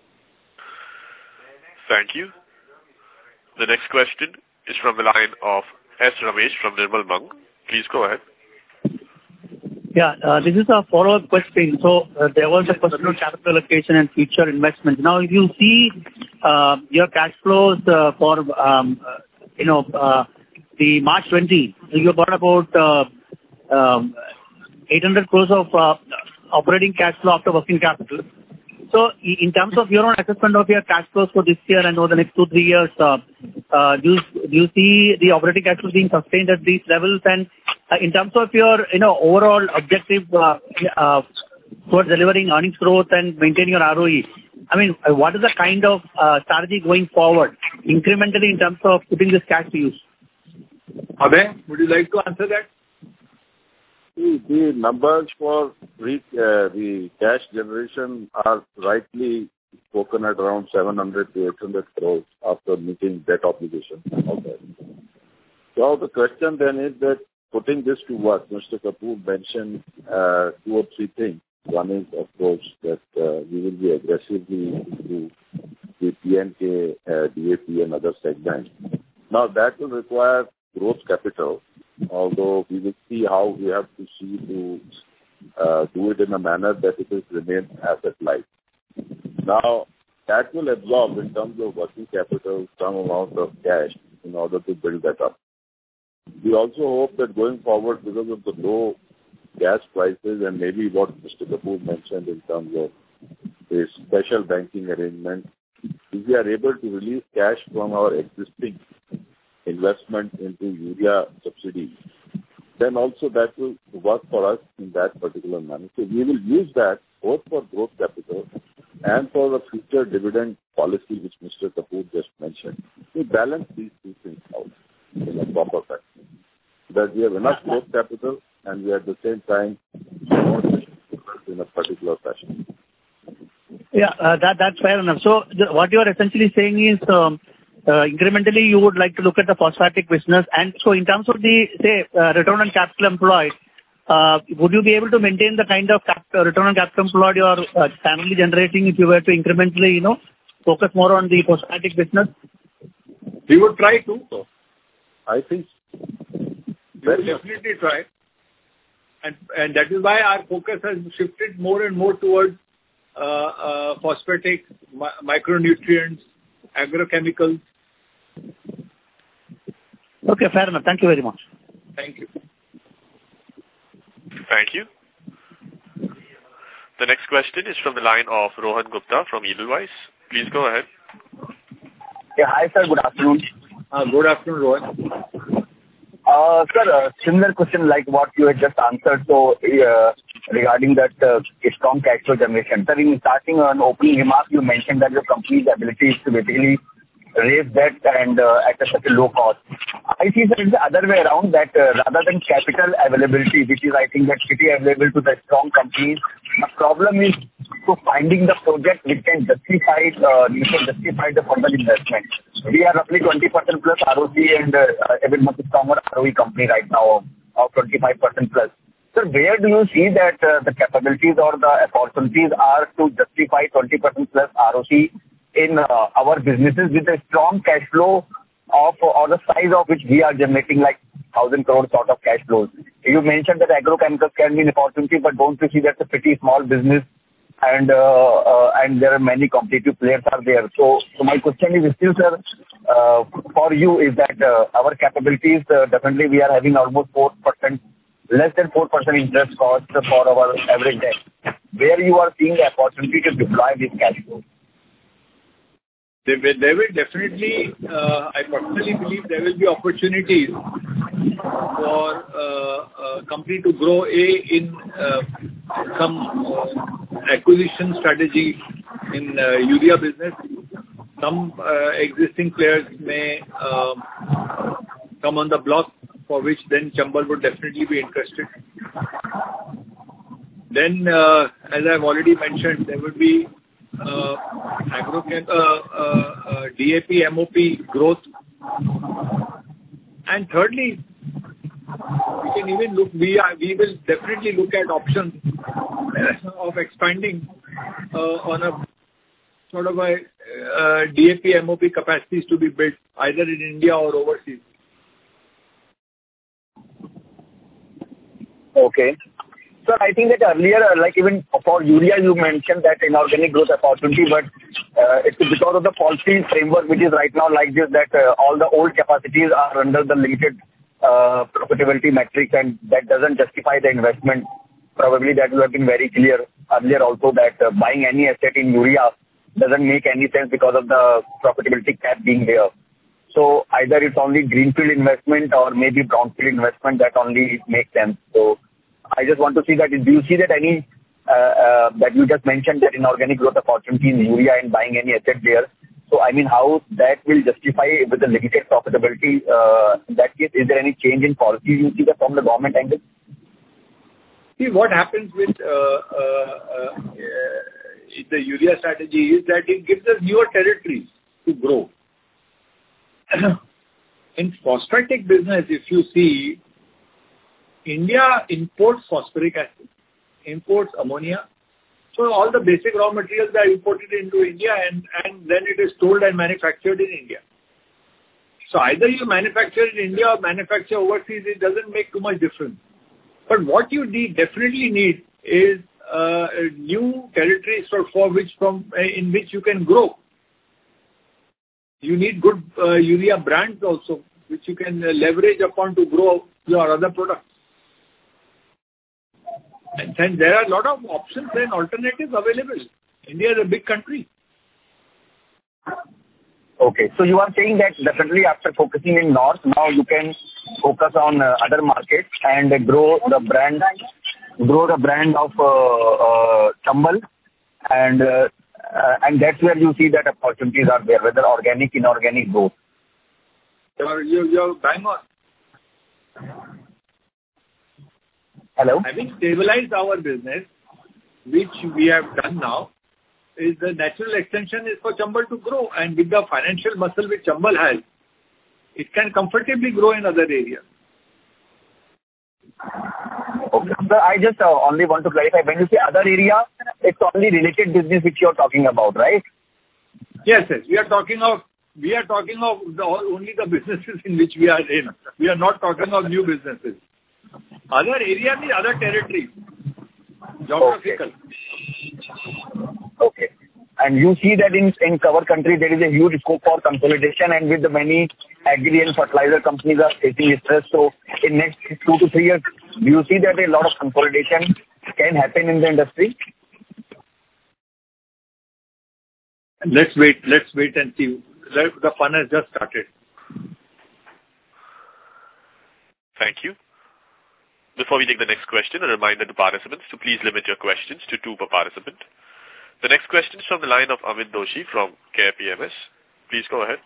Thank you. The next question is from the line of S. Ramesh from Nirmal Bang. Please go ahead. Yeah, uh, this is a follow-up question. So uh, there was a question on capital allocation and future investments. Now, if you see uh, your cash flows uh, for, um, uh, you know, uh, the March twentieth, you got about uh, um, eight hundred crores of uh, operating cash flow after working capital. So in terms of your own assessment of your cash flows for this year and over the next two, three years, uh, uh, do, you, do you see the operating cash flows being sustained at these levels? And uh, in terms of your, you know, overall objective uh, uh, towards delivering earnings growth and maintaining your R O E, I mean, what is the kind of uh, strategy going forward, incrementally in terms of putting this cash to use? Abhay, would you like to answer that? The numbers for re, uh, the cash generation are rightly spoken at around seven hundred to eight hundred crores after meeting debt obligations. Okay. So the question then is that putting this to work, Mister Kapoor mentioned uh, two or three things. One is, of course, that uh, we will be aggressively into the P N K, uh, D A P and other segments. Now that will require growth capital, although we will see how we have to see to uh, do it in a manner that it will remain asset light. Now, that will absorb in terms of working capital some amount of cash in order to build that up. We also hope that going forward, because of the low gas prices and maybe what Mister Kapoor mentioned in terms of a special banking arrangement, if we are able to release cash from our existing investment into urea subsidy, then also that will work for us in that particular manner. So we will use that both for growth capital and for the future dividend policy which Mister Kapoor just mentioned, to balance these two things out in a proper fashion. That we have enough growth capital and we at the same time in a particular fashion. Yeah, uh, that that's fair enough. So the, what you are essentially saying is um, uh, incrementally you would like to look at the phosphatic business, and so in terms of the say uh, return on capital employed, uh, would you be able to maintain the kind of cap- uh, return on capital employed you are uh, currently generating if you were to incrementally, you know, focus more on the phosphatic business? We would try to. I think we will definitely try, and and that is why our focus has shifted more and more towards Uh, uh, phosphatic, mi- micronutrients, agrochemicals. Okay, fair enough. Thank you very much. Thank you. Thank you. The next question is from the line of Rohan Gupta from Edelweiss. Please go ahead. Yeah, hi sir, good afternoon. Uh, good afternoon, Rohan. Uh, sir, uh, similar question like what you had just answered. So, uh, regarding that uh, strong cash flow generation. Sir, in starting an opening remark, you mentioned that your company's ability is to basically raise debt and uh, at a such a low cost. I see that it's the other way around, that uh, rather than capital availability, which is I think that pretty available to the strong companies, the problem is to finding the project which can justify uh, you can justify the further investment. We are roughly twenty percent plus R O C and uh, a bit much stronger R O E company right now of twenty-five percent plus. Sir, where do you see that uh, the capabilities or the opportunities are to justify twenty percent plus R O C in uh, our businesses with a strong cash flow of or the size of which we are generating like one thousand crore sort of cash flows? You mentioned that agrochemicals can be an opportunity, but don't you see that's a pretty small business and uh, uh, and there are many competitive players are there. So, so my question is still, sir, uh, for you is that uh, our capabilities, uh, definitely we are having almost four percent less than four percent interest cost for our average debt. Where you are seeing the opportunity to deploy this cash flow? There will, there will definitely, uh, I personally believe there will be opportunities for uh, a company to grow a in uh, some uh, acquisition strategy in uh, urea business. Some uh, existing players may uh, come on the block, for which then Chambal would definitely be interested. Then, uh, as I've already mentioned, there would be uh, agrochem, uh, uh, uh, D A P, M O P growth. And thirdly, we can even look, we are, we will definitely look at options of expanding uh, on a sort of a uh, D A P, M O P capacities to be built either in India or overseas. Okay. Sir, I think that earlier, like even for urea, you mentioned that inorganic growth opportunity, but uh, it's because of the policy framework which is right now like this, that uh, all the old capacities are under the limited uh, profitability metrics, and that doesn't justify the investment. Probably that you have been very clear earlier also that uh, buying any asset in urea doesn't make any sense because of the profitability cap being there. So either it's only greenfield investment or maybe brownfield investment that only makes sense. So I just want to see that, do you see that any, uh, uh, that you just mentioned that inorganic growth opportunity in urea and buying any asset there. So I mean, how that will justify with the limited profitability, uh, in that case, is there any change in policy you see that from the government angle? See, what happens with uh, uh, uh, the urea strategy is that it gives us newer territories to grow. In phosphatic business, if you see, India imports phosphoric acid, imports ammonia. So all the basic raw materials are imported into India, and, and then it is sold and manufactured in India. So either you manufacture in India or manufacture overseas, it doesn't make too much difference. But what you need, definitely need is uh, new territories for, for which from uh, in which you can grow. You need good uh, urea brands also, which you can uh, leverage upon to grow your other products. And, and there are a lot of options and alternatives available. India is a big country. Okay. So you are saying that definitely after focusing in North, now you can focus on uh, other markets and grow the brand, grow the brand of uh, uh, Chambal, and uh, uh, and that's where you see that opportunities are there, whether organic, inorganic, both. You're, you're, you're bang on. Hello? Having stabilized our business, which we have done now, is the natural extension is for Chambal to grow, and with the financial muscle which Chambal has, it can comfortably grow in other areas. Okay. So I just uh, only want to clarify, when you say other area, it's only related business which you're talking about, right? Yes, yes. We are talking of we are talking of the, only the businesses in which we are in. We are not talking of new businesses. Other areas is other territories, geographical. Okay. Okay. And you see that in, in our country there is a huge scope for consolidation, and with the many agri and fertilizer companies are facing stress. So in next two to three years, do you see that a lot of consolidation can happen in the industry? Let's wait. Let's wait and see. The fun has just started. Thank you. Before we take the next question, a reminder to participants to please limit your questions to two per participant. The next question is from the line of Amit Doshi from Care P M S. Please go ahead.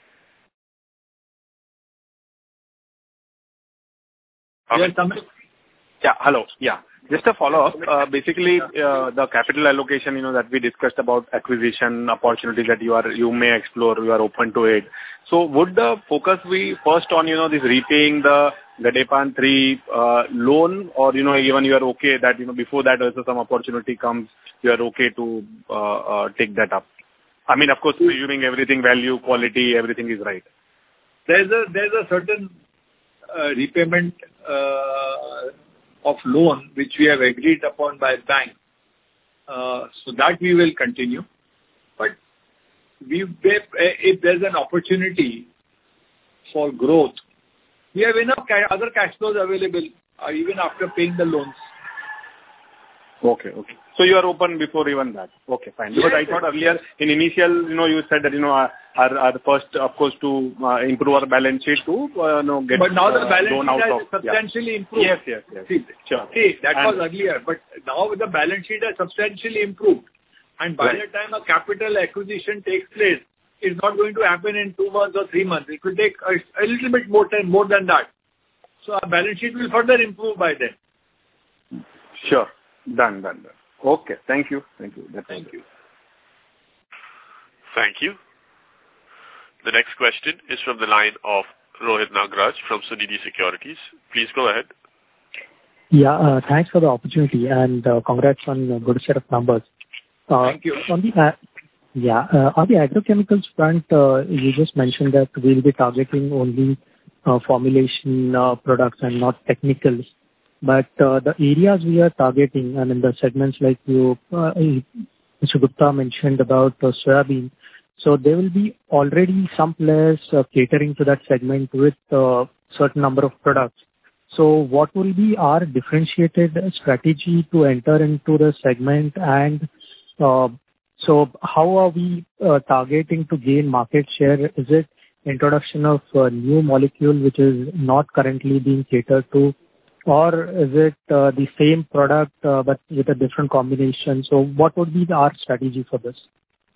Yes, Amit. Yeah, hello. Yeah. Just a follow-up. Uh, basically, uh, the capital allocation, you know, that we discussed about acquisition opportunities that you are, you may explore, you are open to it. So would the focus be first on, you know, this repaying the Gadepan three uh, loan, or, you know, even you are okay that, you know, before that also some opportunity comes, you are okay to uh, uh, take that up? I mean, of course, presuming everything, value, quality, everything is right. There's a, there's a certain uh, repayment uh, of loan which we have agreed upon by bank. Uh, so that we will continue. But we, if there's an opportunity for growth, we have enough ca- other cash flows available uh, even after paying the loans. Okay, okay. So you are open before even that. Okay, fine. Because Yes, I thought earlier in initial, you know, you said that, you know, our, our first, of course, to uh, improve our balance sheet to, uh, you know, get But now the uh, balance loan sheet out has of, substantially yeah. improved. Yes, yes, yes. See, sure. see that And, was earlier, but now the balance sheet has substantially improved. And by right. the time a capital acquisition takes place, it's not going to happen in two months or three months. It will take a, a little bit more time, more than that. So our balance sheet will further improve by then. Sure. Done, done, done. Okay. Thank you. Thank you. That's Thank you. Thank you. The next question is from the line of Rohit Nagraj from Sunidhi Securities. Please go ahead. Yeah, uh, thanks for the opportunity, and uh, congrats on a good set of numbers. Uh, Thank you. On the, uh, yeah, uh, on the agrochemicals front, uh, you just mentioned that we'll be targeting only uh, formulation uh, products and not technicals. But uh, the areas we are targeting, and in the segments like you, uh, Mister Gupta mentioned about uh, soybean, so there will be already some players uh, catering to that segment with a certain number of products. So what will be our differentiated strategy to enter into the segment, and uh, so how are we uh, targeting to gain market share? Is it introduction of a new molecule which is not currently being catered to, or is it uh, the same product uh, but with a different combination? So what would be our strategy for this?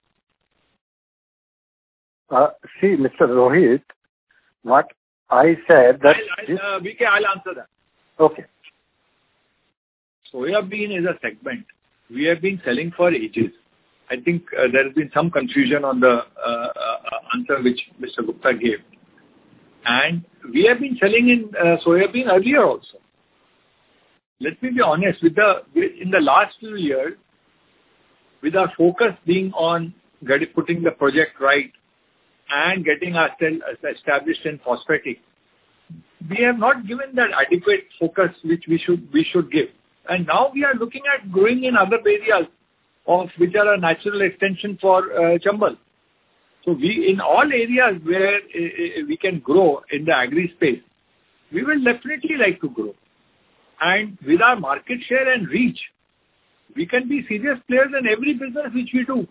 Uh, see, Mister Rohit, what I said that... I'll, I'll, uh, B K, I'll answer that. Okay. Soya bean is a segment we have been selling for ages. I think uh, there has been some confusion on the uh, uh, answer which Mister Gupta gave. And we have been selling in uh, soya bean earlier also. Let me be honest, with the with, in the last few years, with our focus being on getting, putting the project right and getting ourselves established in phosphatic, we have not given that adequate focus which we should we should give. And now we are looking at growing in other areas of which are a natural extension for uh, Chambal. So we, in all areas where uh, we can grow in the agri space, we will definitely like to grow. And with our market share and reach, we can be serious players in every business which we do.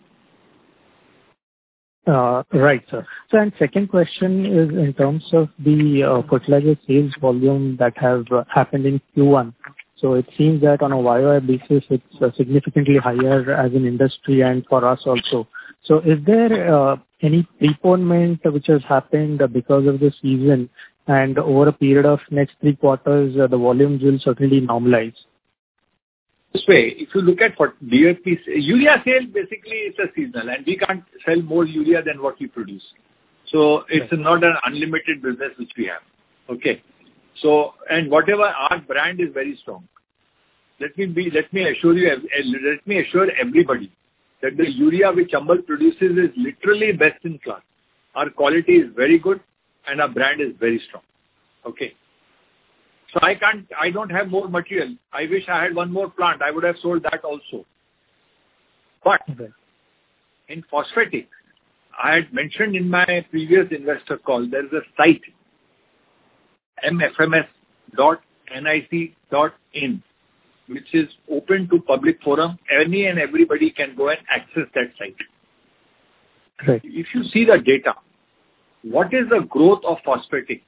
Uh, Right, sir. So, and second question is in terms of the uh, fertilizer sales volume that have uh, happened in Q one. So it seems that on a Y O Y basis, it's uh, significantly higher as an industry and for us also. So is there uh, any preponement which has happened because of the season, and over a period of next three quarters, uh, the volumes will certainly normalize? This way, if you look at for D A P, urea sale basically is a seasonal, and we can't sell more urea than what we produce. So it's right. not an unlimited business which we have. Okay. So, and whatever our brand is very strong. Let me be, let me assure you, let me assure everybody that the urea which Chambal produces is literally best in class. Our quality is very good and our brand is very strong. Okay. So I can't, I don't have more material. I wish I had one more plant. I would have sold that also. But okay. in phosphatic, I had mentioned in my previous investor call, there is a site, m f m s dot n i c dot in, which is open to public forum. Any and everybody can go and access that site. Right. If you see the data, what is the growth of phosphatic?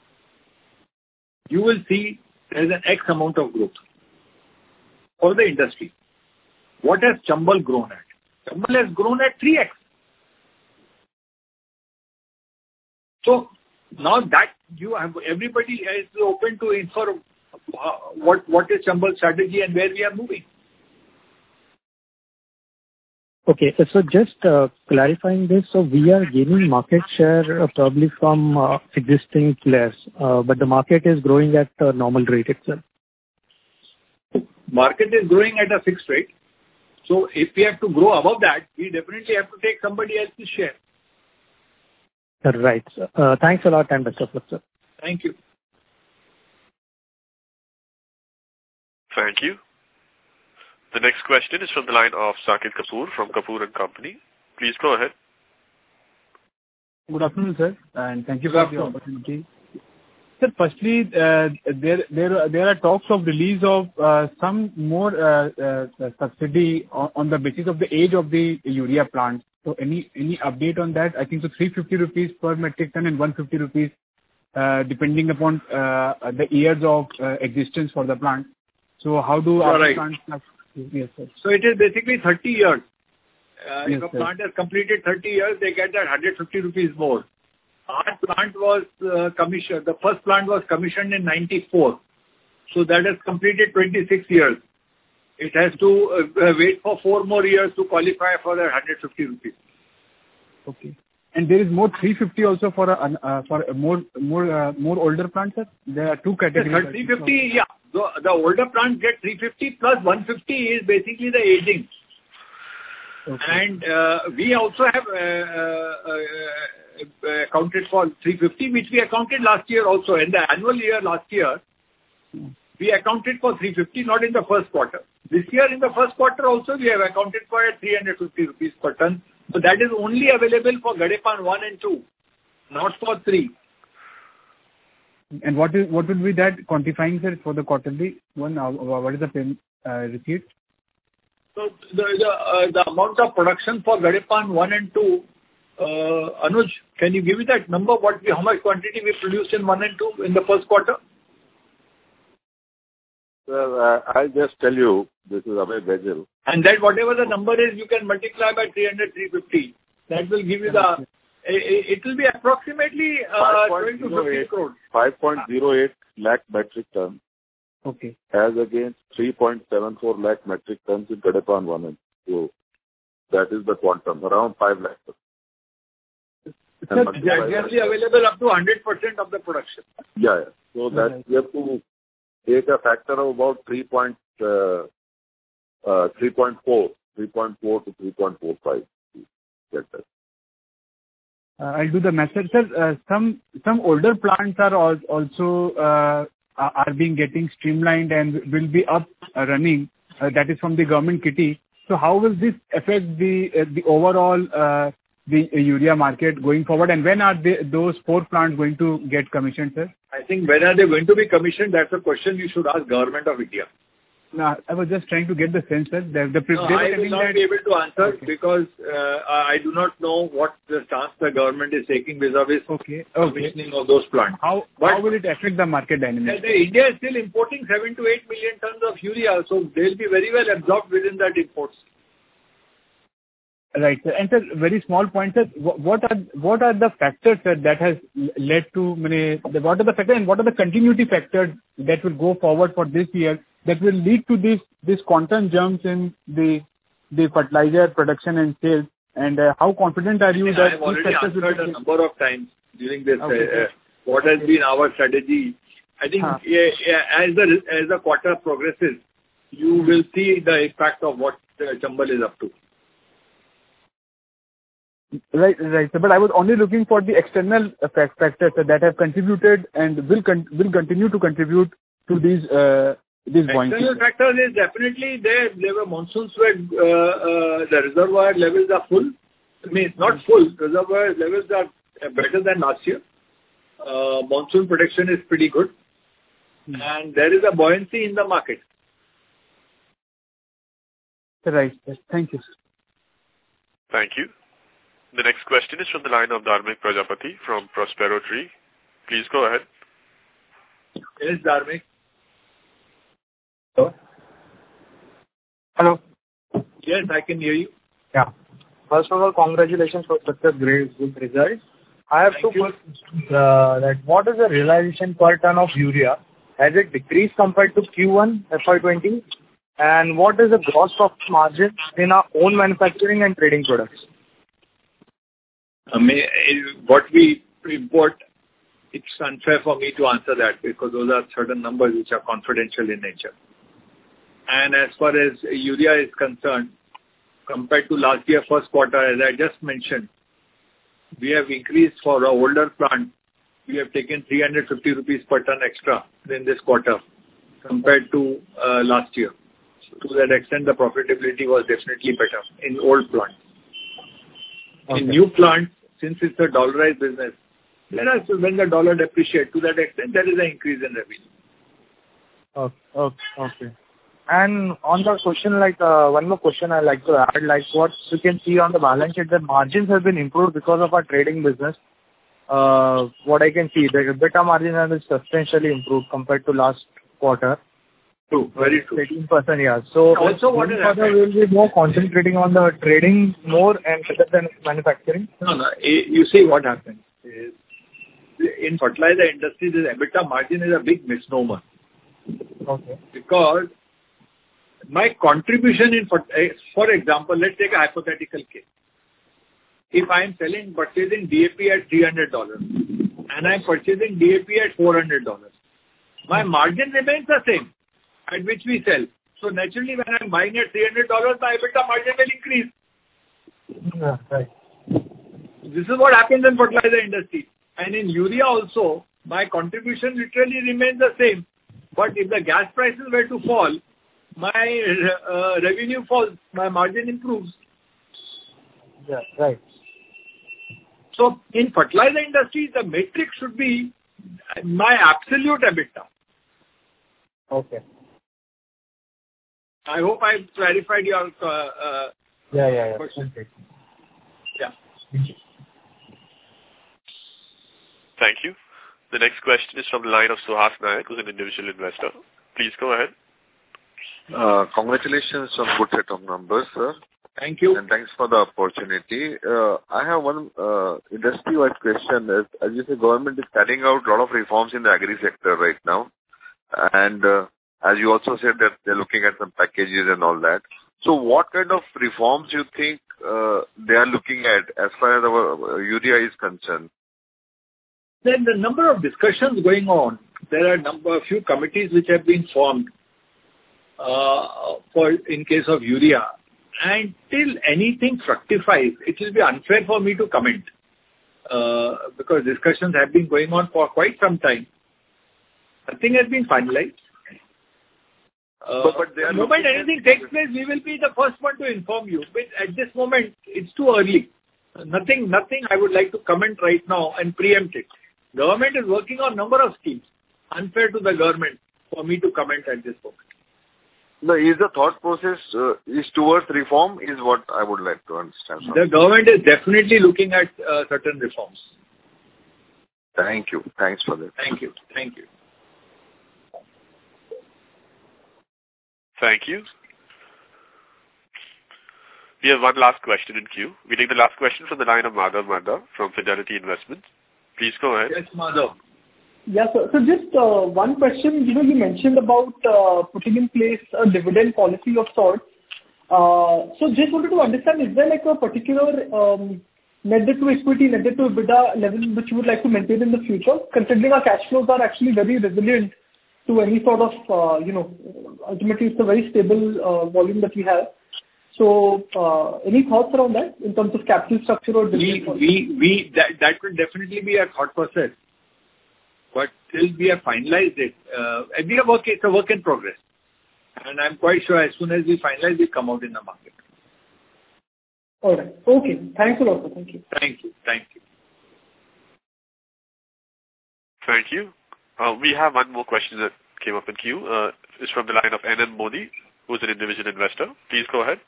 You will see there is an X amount of growth for the industry. What has Chambal grown at? Chambal has grown at three X. So now that you have, everybody is open to infer what, what is Chambal's strategy and where we are moving. Okay. So just uh, clarifying this, so we are gaining market share uh, probably from uh, existing players, uh, but the market is growing at a normal rate itself. Market is growing at a fixed rate. So if we have to grow above that, we definitely have to take somebody else's share. Right. Uh, thanks a lot and best of luck, sir. Thank you. Thank you. The next question is from the line of Saket Kapoor from Kapoor and Company. Please go ahead. Good afternoon, sir, and thank you for the opportunity. Sir, firstly, uh, there there there are talks of release of uh, some more uh, uh, subsidy on, on the basis of the age of the urea plants. So, any any update on that? I think so, three hundred fifty rupees per metric ton and one hundred fifty rupees, uh, depending upon uh, the years of uh, existence for the plant. So, how do our right. plants? Yes, sir. So it is basically thirty years. Uh, yes, if a sir. plant has completed thirty years, they get that one hundred fifty rupees more. Our plant was uh, commissioned, the first plant was commissioned in ninety-four. So that has completed twenty-six years. It has to uh, wait for four more years to qualify for that one hundred fifty rupees. Okay. And there is more three hundred fifty also for a, uh, for a more more uh, more older plants, sir? There are two categories. three hundred fifty, yeah. The, the older plants get three hundred fifty plus one hundred fifty is basically the aging. Okay. And uh, we also have uh, uh, uh, accounted for three hundred fifty, which we accounted last year also. In the annual year last year, hmm. we accounted for three hundred fifty, not in the first quarter. This year in the first quarter also we have accounted for at three hundred fifty rupees per ton. So that is only available for Gadepan one and two, not for three. And what is what would be that quantifying, sir, for the quarterly one? Uh, what is the payment uh, receipt? So the the, uh, the amount of production for Gadepan one and two, uh, Anuj, can you give me that number? What we, how much quantity we produced in one and two in the first quarter? Well, uh, I'll just tell you, this is Abhay Baijal. And that whatever the number is, you can multiply by three hundred, three hundred fifty. That will give you the, it, it will be approximately uh, twenty to fifty crores. five point zero eight lakh metric tons. Okay. As against three point seven four lakh metric tons in Gadepan one and two. That is the quantum, around five lakh. Sir, they are generally available up to one hundred percent of the production. Yeah, yeah. So that right. we have to take a factor of about three point four, three point four to three point four five to get that. Uh, I'll do the method, sir. Uh, some some older plants are al- also uh, are are being getting streamlined and will be up uh, running, uh, that is from the government kitty. So how will this affect the uh, the overall uh, the uh, urea market going forward? And when are they, those four plants going to get commissioned, sir? I think when are they going to be commissioned? That's a question you should ask Government of India. No, I was just trying to get the sense that the, the no, I will not that... be able to answer okay. because uh, I do not know what the stance the government is taking vis-a-vis okay. commissioning okay. of those plants. How, but how will it affect the market dynamics? The, India is still importing seven to eight million tons of urea, so they'll be very well absorbed within that imports. Right, sir. And sir, very small point, sir. What are what are the factors, sir, that has led to many? What are the factors and what are the continuity factors that will go forward for this year that will lead to this this quantum jumps in the the fertilizer production and sales? And uh, how confident are you I mean, that I have already these factors answered will a number of times during this. Okay, uh, what has been our strategy? I think huh. yeah, yeah, as the as the quarter progresses, you will see the impact of what uh, Chambal is up to. Right, right. But I was only looking for the external factors that have contributed and will con- will continue to contribute to these uh, these buoyancy. External factors is definitely there. There were monsoons where uh, uh, the reservoir levels are full. I mean, not full. Reservoir levels are better than last year. Uh, monsoon prediction is pretty good, hmm. and there is a buoyancy in the market. Right. Yes. Thank you, sir. Thank you. The next question is from the line of Dharmik Prajapati from Prospero Tree. Please go ahead. Yes, Dharmik. Hello? Hello? Yes, I can hear you. Yeah. First of all, congratulations for such a great good result. I have Thank two questions. Uh, that what is the realization per ton of urea? Has it decreased compared to Q one F Y twenty? And what is the gross profit margin in our own manufacturing and trading products? I mean, what we import, it's unfair for me to answer that because those are certain numbers which are confidential in nature. And as far as urea is concerned, compared to last year first quarter, as I just mentioned, we have increased for our older plant. We have taken three hundred fifty rupees per ton extra in this quarter compared to uh, last year. So to that extent, the profitability was definitely better in old plants. Okay. In new plants, since it's a dollarized business, then also when the dollar depreciates, to that extent, there is an increase in revenue. Okay. Okay. okay. And on the question, like, uh, one more question I'd like to add, like what you can see on the balance sheet, the margins have been improved because of our trading business. Uh, what I can see, the EBITDA margin has been substantially improved compared to last quarter. True, very true. eighteen percent, yeah. So also what is happening? We'll be more concentrating on the trading more and rather than manufacturing? No, no. You see what happens is, in fertilizer industry, this EBITDA margin is a big misnomer. Okay. Because my contribution in, for example, let's take a hypothetical case. If I am selling, purchasing D A P at three hundred dollars and I am purchasing D A P at four hundred dollars, my margin remains the same at which we sell. So naturally, when I'm buying at three hundred dollars, my EBITDA margin will increase. Yeah, right. This is what happens in fertilizer industry. And in urea also, my contribution literally remains the same. But if the gas prices were to fall, my uh, revenue falls, my margin improves. Yeah, right. So in fertilizer industry, the metric should be my absolute EBITDA. Okay. I hope I've clarified your uh, uh, yeah, yeah, yeah. question. Okay. Yeah. Thank you. Thank you. The next question is from the line of Suhas Nayak, who's an individual investor. Please go ahead. Uh, congratulations on good set of numbers, sir. Thank you. And thanks for the opportunity. Uh, I have one uh, industry-wide question. As, as you say, government is carrying out a lot of reforms in the agri sector right now. And uh, as you also said that they're looking at some packages and all that. So what kind of reforms you think uh, they are looking at as far as our urea is concerned? Then the number of discussions going on, there are a number, a few committees which have been formed uh, for in case of urea. And till anything fructifies, it will be unfair for me to comment uh, because discussions have been going on for quite some time. Nothing has been finalized. Uh, But- but they are the moment looking at- anything takes place, we will be the first one to inform you. But at this moment, it's too early. Nothing, nothing I would like to comment right now and preempt it. Government is working on number of schemes. Unfair to the government for me to comment at this moment. No, is the thought process uh, is towards reform is what I would like to understand. The government is definitely looking at uh, certain reforms. Thank you. Thanks for that. Thank you. Thank you. Thank you. We have one last question in queue. We take the last question from the line of Madhav Marda from Fidelity Investments. Please go ahead. Yes, Madhav. Yes, sir. So just uh, one question. You know, you mentioned about uh, putting in place a dividend policy of sorts. Uh, so just wanted to understand, is there like a particular um, net debt to equity, net debt to EBITDA level which you would like to maintain in the future, considering our cash flows are actually very resilient to any sort of, uh, you know, ultimately it's a very stable uh, volume that we have. So, uh, any thoughts around that in terms of capital structure or dividend We, policy? we, we, that, that will definitely be a thought process. But till we have finalized it, uh, and we are work, it's a work in progress. And I'm quite sure as soon as we finalize, we come out in the market. All right. Okay. Thanks a lot, sir. Thank you. Thank you. Thank you. Thank you. Uh, we have one more question that came up in queue. Uh, it's from the line of N M Modi, who's an individual investor. Please go ahead.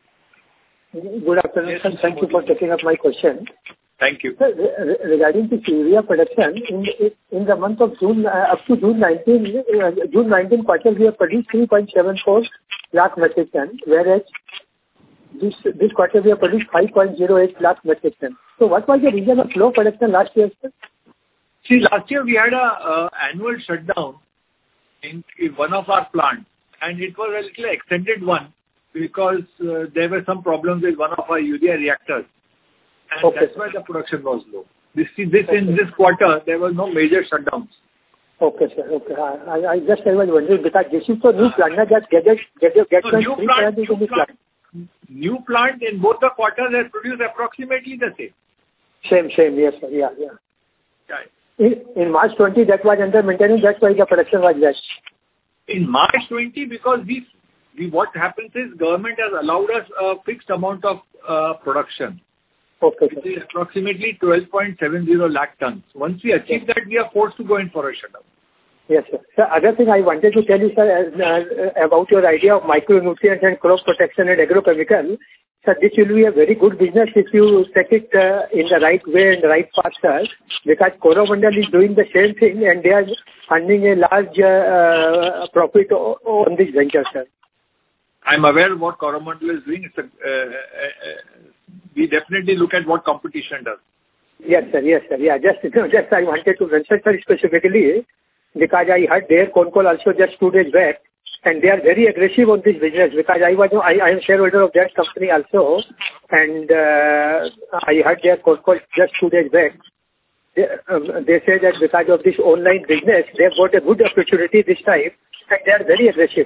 Good afternoon, sir. Thank you for taking up my question. Thank you. Sir, re- regarding the urea production, in in the month of June, uh, up to June nineteenth, uh, June nineteenth quarter, we have produced three point seven four lakh metric ton, whereas this this quarter we have produced five point zero eight lakh metric ton. So what was the reason of low production last year, sir? See, last year we had a uh, annual shutdown in, in one of our plants, and it was a little extended one because uh, there were some problems with one of our urea reactors, and Okay. that's why the production was low. This, this in this quarter there was no major shutdowns. Okay, sir. Okay. I, I- I just I was wondering because this is the new plant, na, just get it, get it, get So new three plant, plants into new the plant. plant, new plant in both the quarters has produced approximately the same. Same, same. Yes, sir. Yeah, yeah. Right. In, in March twentieth, that was under maintenance. That's why the production was less. In March twentieth, because we, we what happens is government has allowed us a fixed amount of uh, production. Okay, It is approximately twelve point seven zero lakh tons. Once we achieve that, we are forced to go in for a shutdown. Yes, sir. Sir, other thing I wanted to tell you, sir, uh, about your idea of micronutrients and crop protection and agrochemical. Sir, this will be a very good business if you take it uh, in the right way and the right path, sir, because Coromandel is doing the same thing and they are earning a large uh, profit o- on this venture, sir. I'm aware of what Coromandel is doing. It's a, uh, uh, uh, we definitely look at what competition does. Yes, sir. Yes, sir. Yeah, just, you know, just I wanted to mention, sir, specifically, because I heard their con call also just two days back, and they are very aggressive on this business, because I was, I, I am shareholder of that company also, and uh, I heard their con call just two days back. They, um, they say that because of this online business, they have got a good opportunity this time, and they are very aggressive.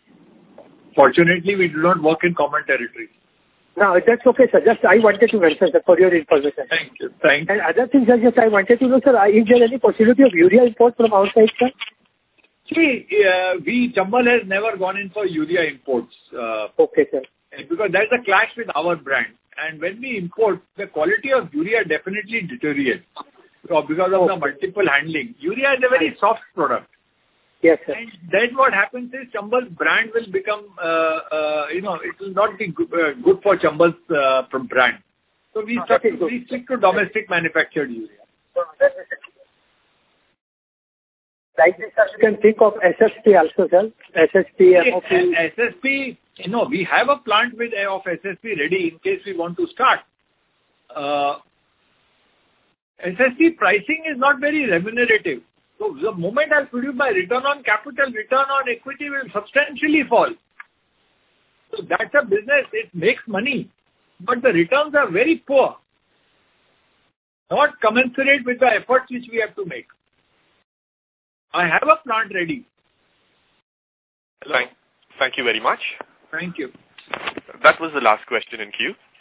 Fortunately, we do not work in common territory. No, that's okay, sir. Just I wanted to mention, sir, for your information. Thank you. Thank you. And other things, sir, just I wanted to know, sir, is there any possibility of urea import from outside, sir? See, uh, we, Chambal has never gone in for urea imports. Uh, okay, sir. Because there's a clash with our brand. And when we import, the quality of urea definitely deteriorates uh, because of the multiple handling. Urea is a very soft product. Yes, sir. And then what happens is Chambal's brand will become, uh, uh, you know, it will not be good, uh, good for Chambal's uh, brand. So we, stuck to, we stick to domestic manufactured urea. Like this, sir, you can think of S S P also, sir. S S P, M O P. S S P, you know, we have a plant with of S S P ready in case we want to start. Uh, S S P pricing is not very remunerative. So the moment I produce, my return on capital, return on equity will substantially fall. So that's a business. It makes money, but the returns are very poor, not commensurate with the efforts which we have to make. I have a plant ready. Thank, thank you very much. Thank you. That was the last question in queue.